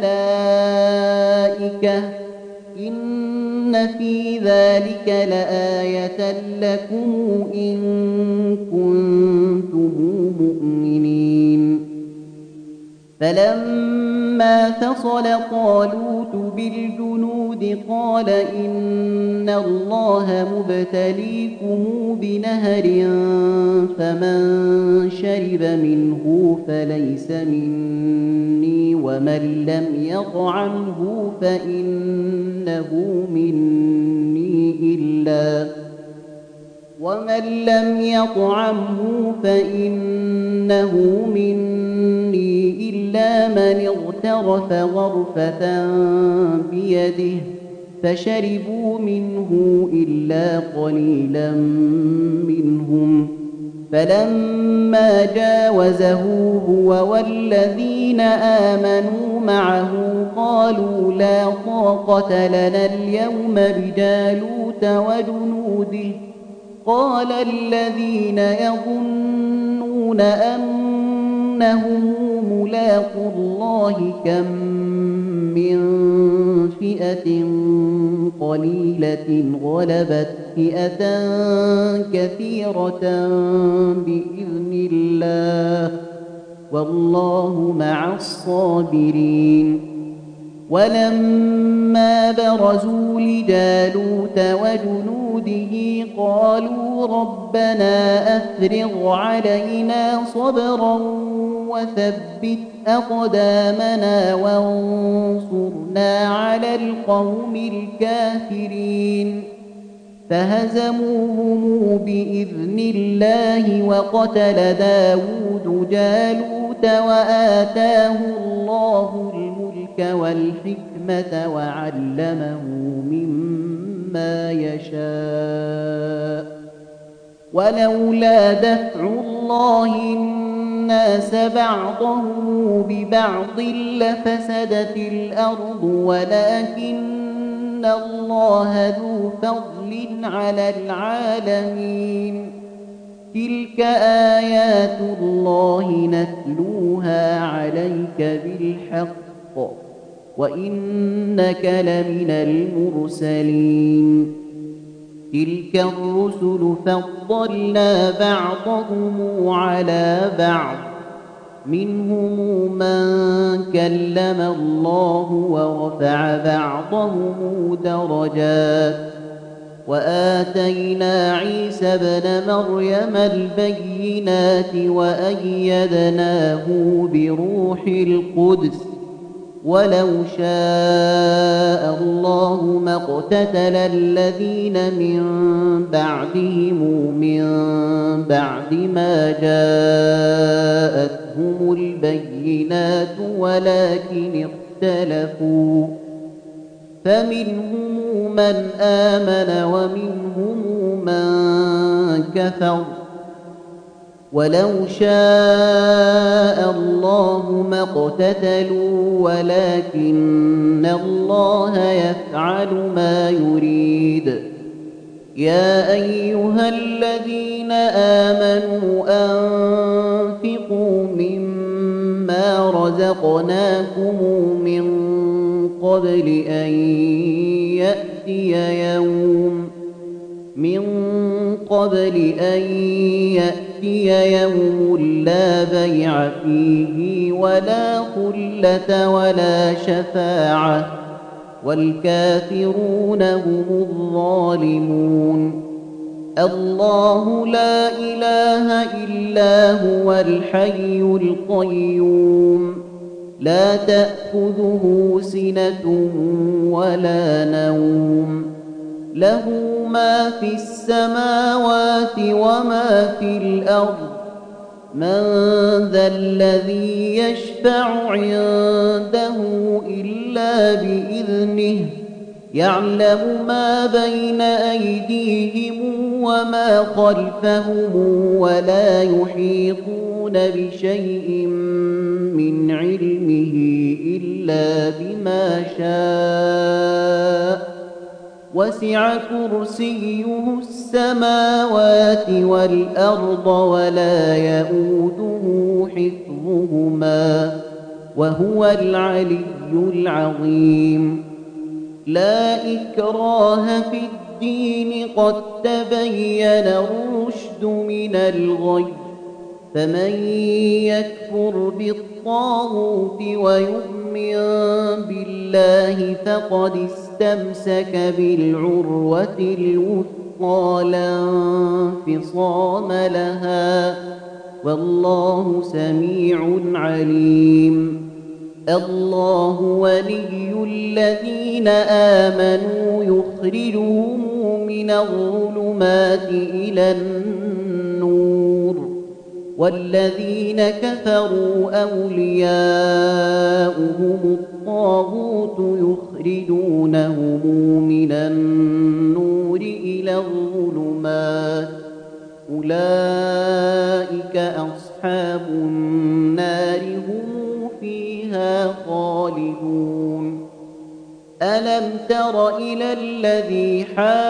[SPEAKER 1] الملائكة إن في ذلك لآية لكم إن كنتم مؤمنين فلما فصل طالوت بالجنود قال إن الله مبتليكم بنهر فمن شرب منه فليس مني ومن لم يطعمه فإنه مني إلا ومن لم يطعمه فإنه مني إلا من اغترف غرفة بيده فشربوا منه إلا قليلا منهم فلما جاوزه هو والذين آمنوا معه قالوا لا طاقة لنا اليوم بجالوت وجنوده قال الذين يظنون أنهم ملاقو الله كم من فئة قليلة غلبت فئة كثيرة بإذن الله والله مع الصابرين. ولما برزوا لجالوت وجنوده قالوا ربنا أفرغ علينا صبرا وثبت أقدامنا وانصرنا على القوم الكافرين. فهزموهم بإذن الله وقتل داود جالوت وآتاه الله الملك والحكمة وعلمه مما يشاء. ولولا دفع الله الناس بعضهم ببعض لفسدت الأرض ولكن الله ذو فضل على العالمين. تلك آيات الله نتلوها عليك بالحق وإنك لمن المرسلين. تلك الرسل فضلنا بعضهم على بعض منهم من كلم الله ورفع بعضهم درجات وآتينا عيسى ابن مريم البينات وأيدناه بروح القدس. ولو شاء الله ما اقتتل الذين من بعدهم من بعد ما جاءتهم البينات ولكن اختلفوا فمنهم من آمن ومنهم من كفر. ولو شاء الله ما اقتتلوا ولكن الله يفعل ما يريد. يا أيها الذين آمنوا أنفقوا مما رزقناكم من قبل أن يأتي يوم من قبل أن يأتي يوم لا بيع فيه ولا خلة ولا شفاعة والكافرون هم الظالمون. الله لا إله إلا هو الحي القيوم لا تأخذه سنة ولا نوم له ما في السماوات وما في الأرض. من ذا الذي يشفع عنده إلا بإذنه يعلم ما بين أيديهم وما خلفهم ولا يحيطون بشيء من علمه إلا بما شاء. وسع كرسيه السماوات والأرض ولا يئوده حفظهما وهو العلي العظيم. لا إكراه في الدين قد تبين الرشد من الغي. فمن يكفر بالطاغوت ويؤمن بالله فقد استمسك بالعروة الوثقى لا انفصام لها والله سميع عليم. الله ولي الذين آمنوا يخرجهم من الظلمات إلى النور والذين كفروا أولياؤهم الطاغوت يخرجونهم من النور إلى الظلمات أولئك أصحاب النار هم فيها خالدون. ألم تر إلى الذي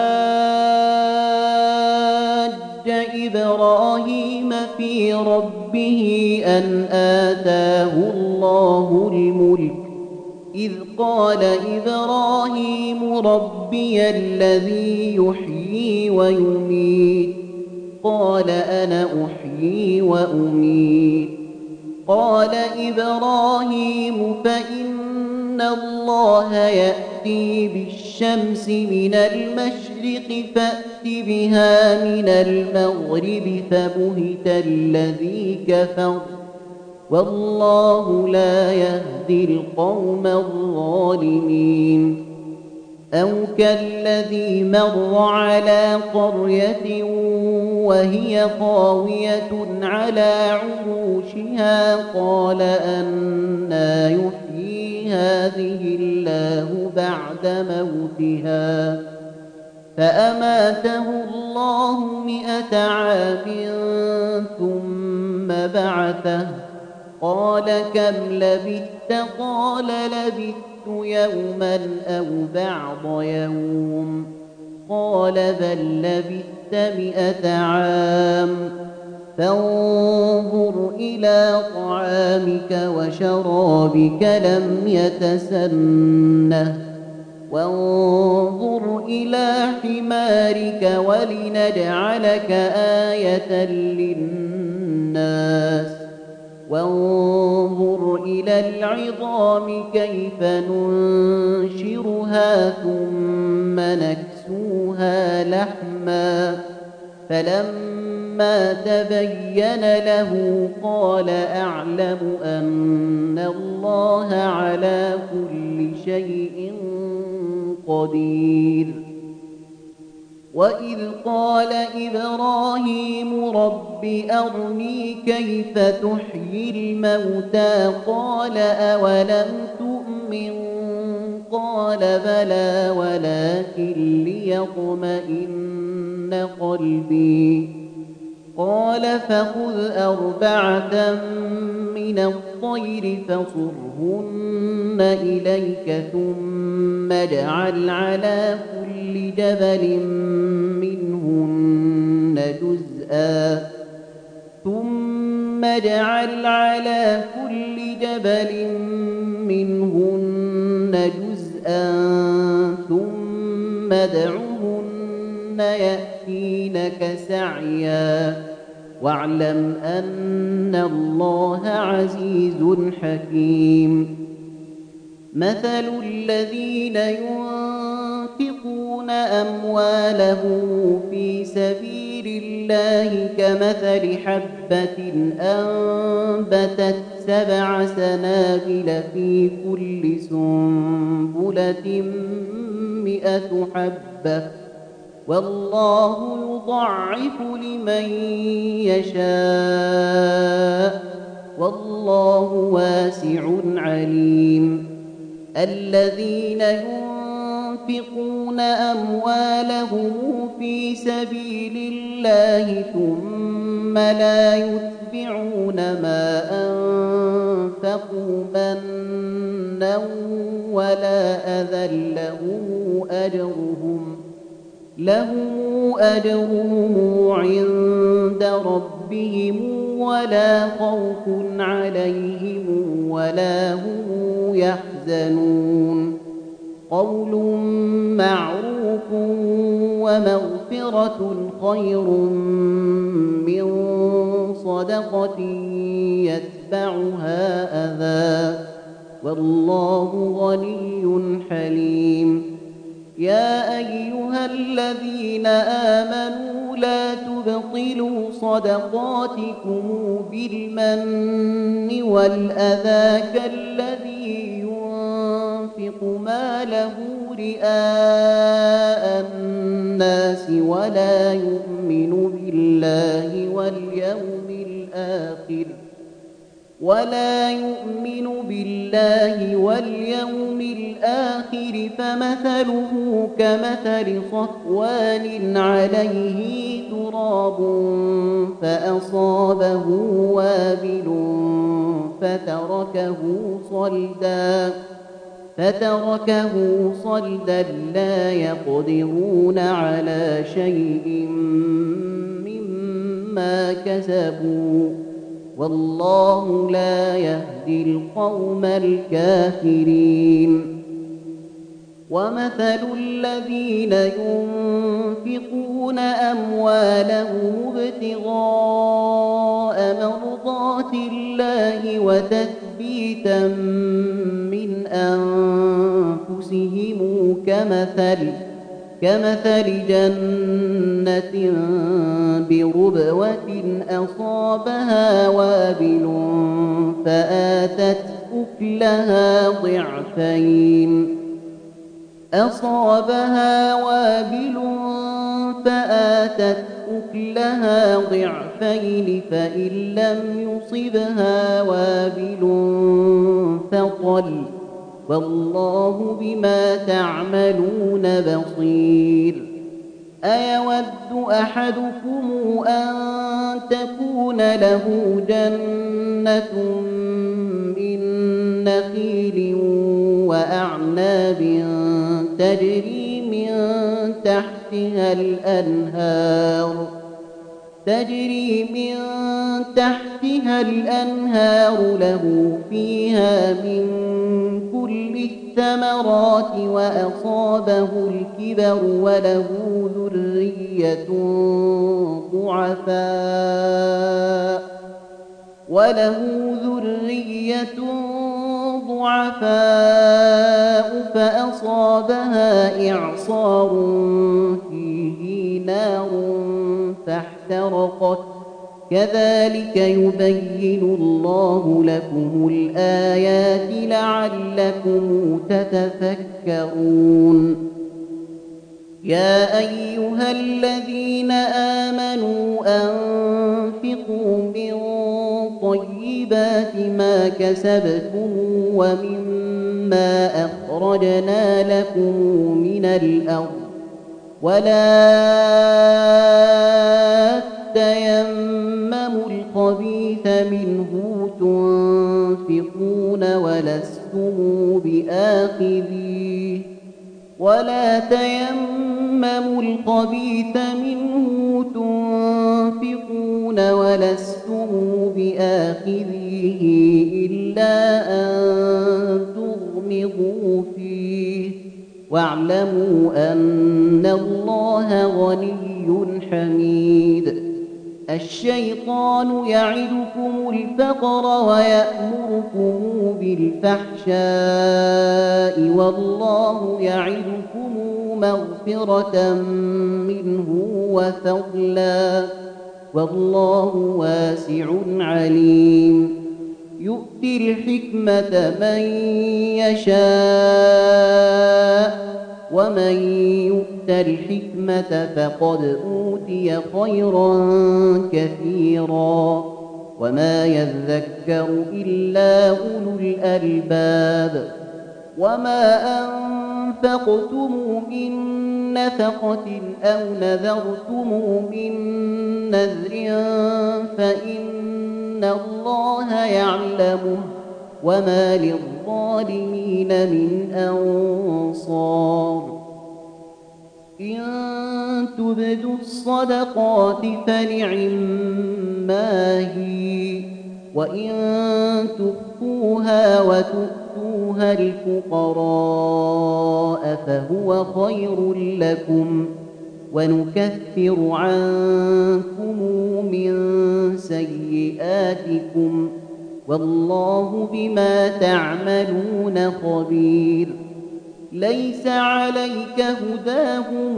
[SPEAKER 1] حاج إبراهيم في ربه أن آتاه الله الملك إذ قال إبراهيم ربي الذي يحيي ويميت قال أنا أحيي وأميت قال إبراهيم فإن الله يأتي بالشمس من المشرق فأت بها من المغرب فبهت الذي كفر والله لا يهدي القوم الظالمين أو كالذي مر على قرية وهي خاوية على عروشها قال أنى يحيي هذه الله بعد موتها فأماته الله مئة عام ثم بعثه قال كم لبثت قال لبثت يوما أو بعض يوم قال بل لبثت مئة عام فانظر إلى طعامك وشرابك لم يتسنه وانظر إلى حمارك ولنجعلك آية للناس وانظر إلى العظام كيف ننشرها ثم نكسوها لحما فلما تبين له قال أعلم أن الله على كل شيء قدير وإذ قال إبراهيم رب أرني كيف تحيي الموتى قال أولم تؤمن قال بلى ولكن ليطمئن قلبي قال فخذ أربعة من الطير فصرهن إليك ثم اجعل على كل جبل منهن جزءا ثم اجعل على كل جبل منهن جزءا ثم ادعهن يأتينك سعيا واعلم أن الله عزيز حكيم مثل الذين ينفقون أموالهم في سبيل الله كمثل حبة أنبتت سبع سنابل في كل سنبلة مئة حبة والله يضاعف لمن يشاء والله واسع عليم الذين ينفقون أموالهم في سبيل الله ثم لا يتبعون ما أنفقوا منا ولا أذى لهم أجرهم لهم أجرهم عند ربهم ولا خوف عليهم ولا هم يحزنون قول معروف ومغفرة خير من صدقة يتبعها أذى والله غني حليم يا أيها الذين آمنوا لا تبطلوا صدقاتكم بالمن والأذى كالذي ينفق ماله رئاء الناس ولا يؤمن بالله واليوم الآخر ولا يؤمن بالله واليوم الآخر فمثله كمثل صفوان عليه تراب فأصابه وابل فتركه صلدا فتركه صلدا لا يقدرون على شيء مما كسبوا والله لا يهدي القوم الكافرين ومثل الذين ينفقون أموالهم ابتغاء مرضات الله الله وتثبيتا من أنفسهم كمثل كمثل جنة بربوة أصابها وابل فآتت أكلها ضعفين أصابها وابل فآتت أكلها ضعفين فإن لم يصبها وابل فطل والله بما تعملون بصير. أيود أحدكم أن تكون له جنة من نخيل وأعناب تجري من تحتها الأنهار تجري من تحتها الأنهار له فيها من كل الثمرات وأصابه الكبر وله ذرية ضعفاء وله ذرية ضعفاء فأصابها إعصار فيه نار فاحترقت كذلك يبين الله لكم الآيات لعلكم تتفكرون. يا أيها الذين آمنوا أنفقوا من طيبات ما كسبتم ومما أخرجنا لكم من الأرض ولا تيمموا الخبيث منه تنفقون ولستم بآخذيه ولا تيمموا الخبيث منه تنفقون ولستم بآخذيه إلا أن تغمضوا فيه واعلموا أن الله غني حميد. الشيطان يعدكم الفقر ويأمركم بالفحشاء والله يعدكم مغفرة منه وفضلا والله واسع عليم. يؤتي الحكمة من يشاء ومن يؤت الحكمة فقد أوتي خيرا كثيرا وما يذكر إلا أولو الألباب. وما أنفقتم من نفقة أو نذرتم من نذر فإن الله يعلمه وما للظالمين من أنصار. إن تبدوا الصدقات فنعما هي وإن تخفوها وتؤتوها الفقراء فهو خير لكم ونكفر عنكم من سيئاتكم والله بما تعملون خبير. ليس عليك هداهم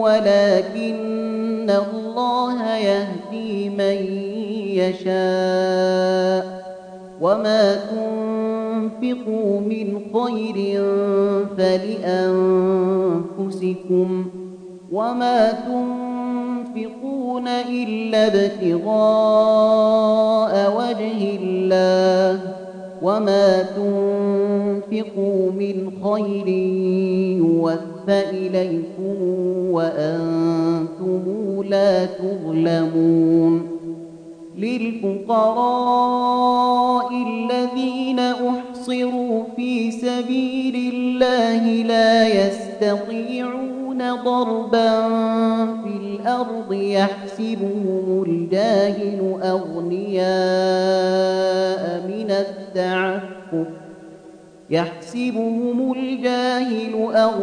[SPEAKER 1] ولكن الله يهدي من يشاء وما تنفقوا من خير فلأنفسكم وما تنفقون إلا ابتغاء وجه الله وما تنفقوا من خير يوفى إليكم وأنتم لا تظلمون. للفقراء الذين أحصروا في سبيل الله لا يستطيعون ضربا في الأرض يحسبهم الجاهل أغنياء من التعفف يحسبهم الجاهل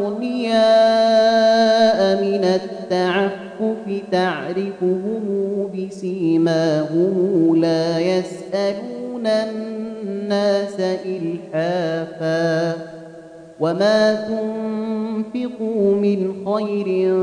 [SPEAKER 1] أغنياء من التعفف تعرفهم بسيماهم لا يسألون الناس إلحافا وما تنفقوا من خير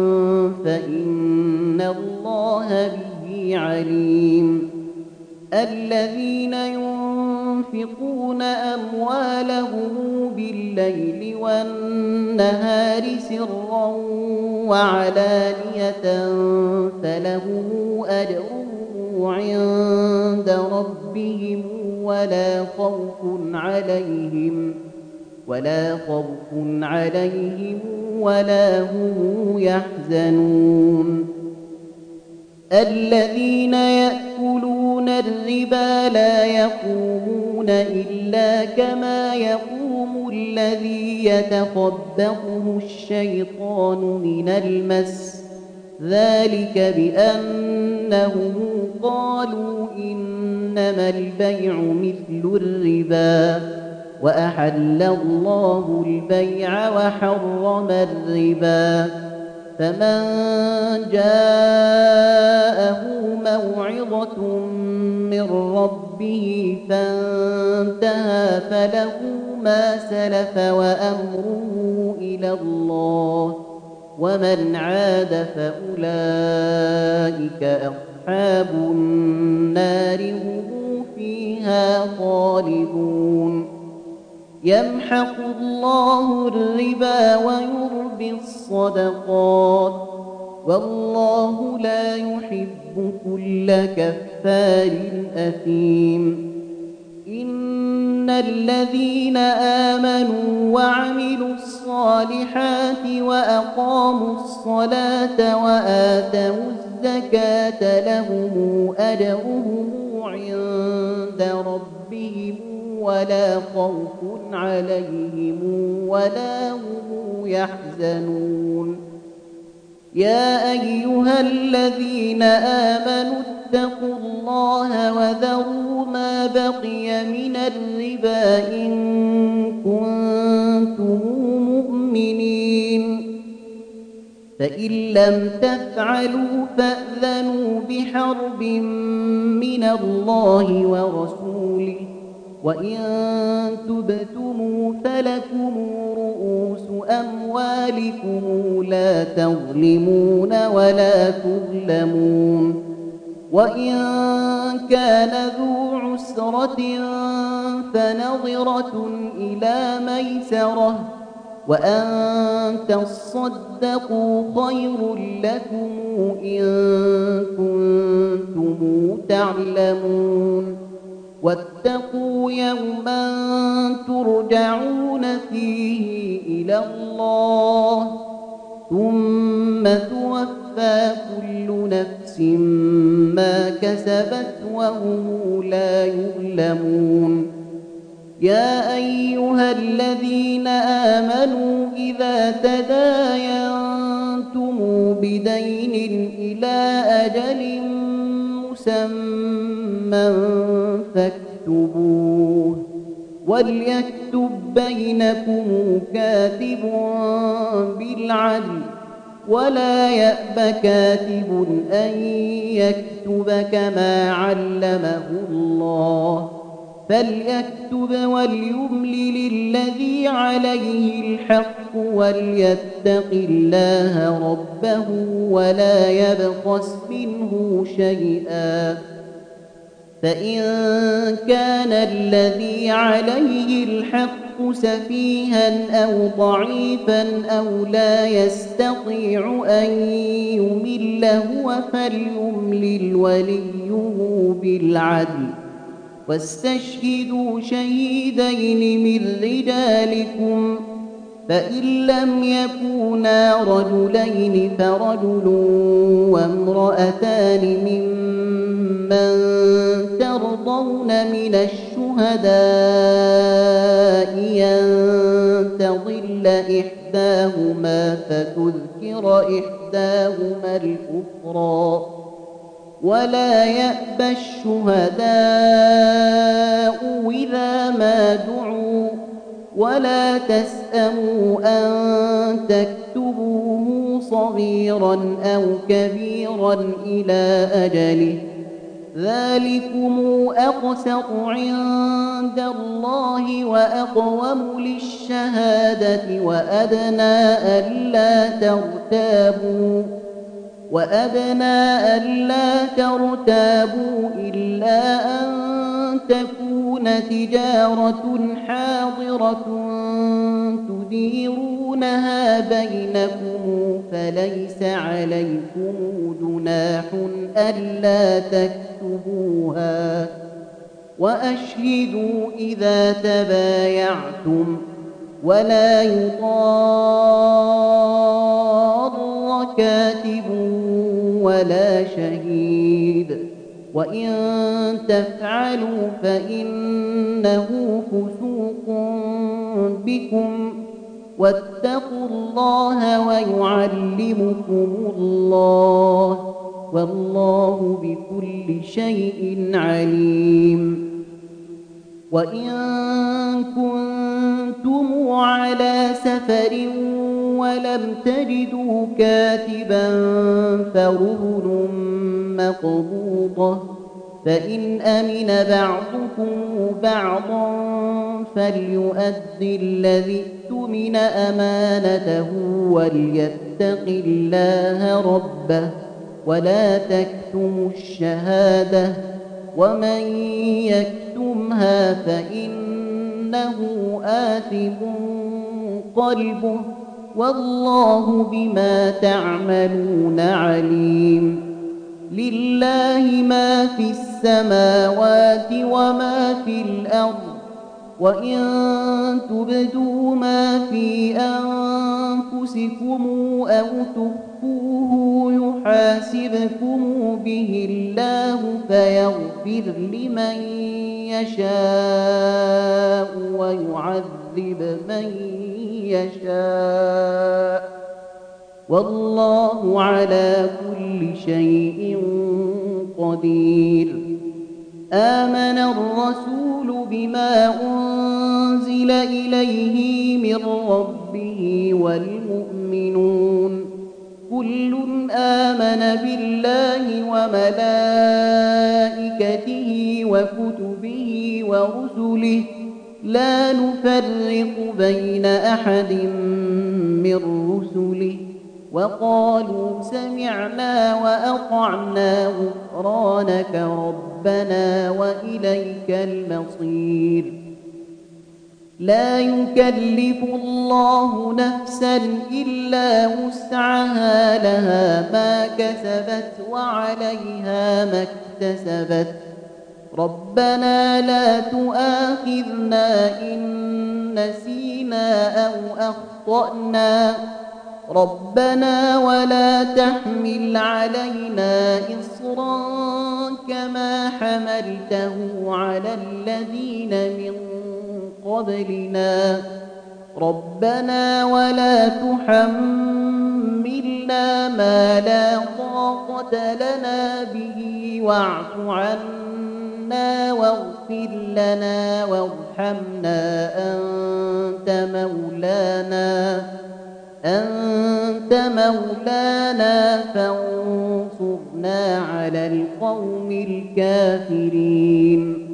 [SPEAKER 1] فإن الله به عليم الذين ينفقون أموالهم بالليل والنهار سرا وعلانية فلهم أجرهم عند ربهم ولا خوف عليهم ولا خوف عليهم ولا هم يحزنون الذين يأكلون الربا لا يقومون إلا كما يقوم الذي يتخبطه الشيطان من المس ذلك بأنهم قالوا إنما البيع مثل الربا وأحل الله البيع وحرم الربا فمن جاءه موعظة من ربه فانتهى فله ما سلف وأمره إلى الله ومن عاد فأولئك أصحاب النار هم فيها خالدون يمحق الله الربا ويربي الصدقات والله لا يحب كل كفار أثيم إن الذين آمنوا وعملوا الصالحات وأقاموا الصلاة وآتوا الزكاة لهم أجرهم عند ربهم ولا خوف عليهم ولا هم يحزنون يا أيها الذين آمنوا اتقوا الله وذروا ما بقي من الربا إن كنتم مؤمنين فإن لم تفعلوا فأذنوا بحرب من الله ورسوله وإن تبتموا فلكم رؤوس أموالكم لا تظلمون ولا تظلمون وإن كان ذو عسرة فنظرة إلى ميسرة وأن تصدقوا خير لكم إن كنتم تعلمون واتقوا يوما ترجعون فيه إلى الله ثم توفى كل نفس ما كسبت وهم لا يظلمون يا أيها الذين آمنوا إذا تداينتم بدين إلى أجل مسمى فاكتبوه وليكتب بينكم كاتب بالعدل ولا يأب كاتب أن يكتب كما علمه الله فليكتب وليملل الذي عليه الحق وليتق الله ربه ولا يبخس منه شيئا فإن كان الذي عليه الحق سفيها أو ضعيفا أو لا يستطيع أن يمل هو فليملل وليه بالعدل واستشهدوا شهيدين من رجالكم فإن لم يكونا رجلين فرجل وامرأتان ممن ترضون من الشهداء أن تضل إحداهما فتذكر إحداهما الأخرى ولا يأبى الشهداء إذا ما دعوا ولا تسأموا أن تكتبوه صغيرا أو كبيرا إلى أجله ذلكم أقسط عند الله وأقوم للشهادة وأدنى ألا ترتابوا وأدنى ألا ترتابوا إلا أن تكون تجارة حاضرة تديرونها بينكم فليس عليكم جناح ألا تكتبوها وأشهدوا إذا تبايعتم ولا يضار كاتب ولا شهيد وإن تفعلوا فإنه فسوق بكم واتقوا الله ويعلمكم الله والله بكل شيء عليم وإن كنتم على سفر ولم تجدوا كاتبا فرهن مقبوضة فإن أمن بعضكم بعضا فليؤدي الذي اؤتمن أمانته وليتق الله ربه ولا تكتموا الشهادة ومن يكتمها فإنه آثم قلبه والله بما تعملون عليم لله ما في السماوات وما في الأرض وإن تبدوا ما في أنفسكم أو تخفوه يحاسبكم به الله فيغفر لمن يشاء ويعذب من يشاء والله على كل شيء قدير آمن الرسول بما أنزل إليه من ربه والمؤمنون كل آمن بالله وملائكته وكتبه ورسله لا نفرق بين أحد من رسله وقالوا سمعنا وأطعنا غفرانك ربنا وإليك المصير لا يكلف الله نفسا إلا وسعها لها ما كسبت وعليها ما اكتسبت ربنا لا تؤاخذنا إن نسينا أو أخطأنا ربنا ولا تحمل علينا إصرا كما حملته على الذين من قبلنا ربنا ولا تحملنا ما لا طاقة لنا به واعف عنا واغفر لنا وارحمنا أنت مولانا أنت مولانا فانصرنا على القوم الكافرين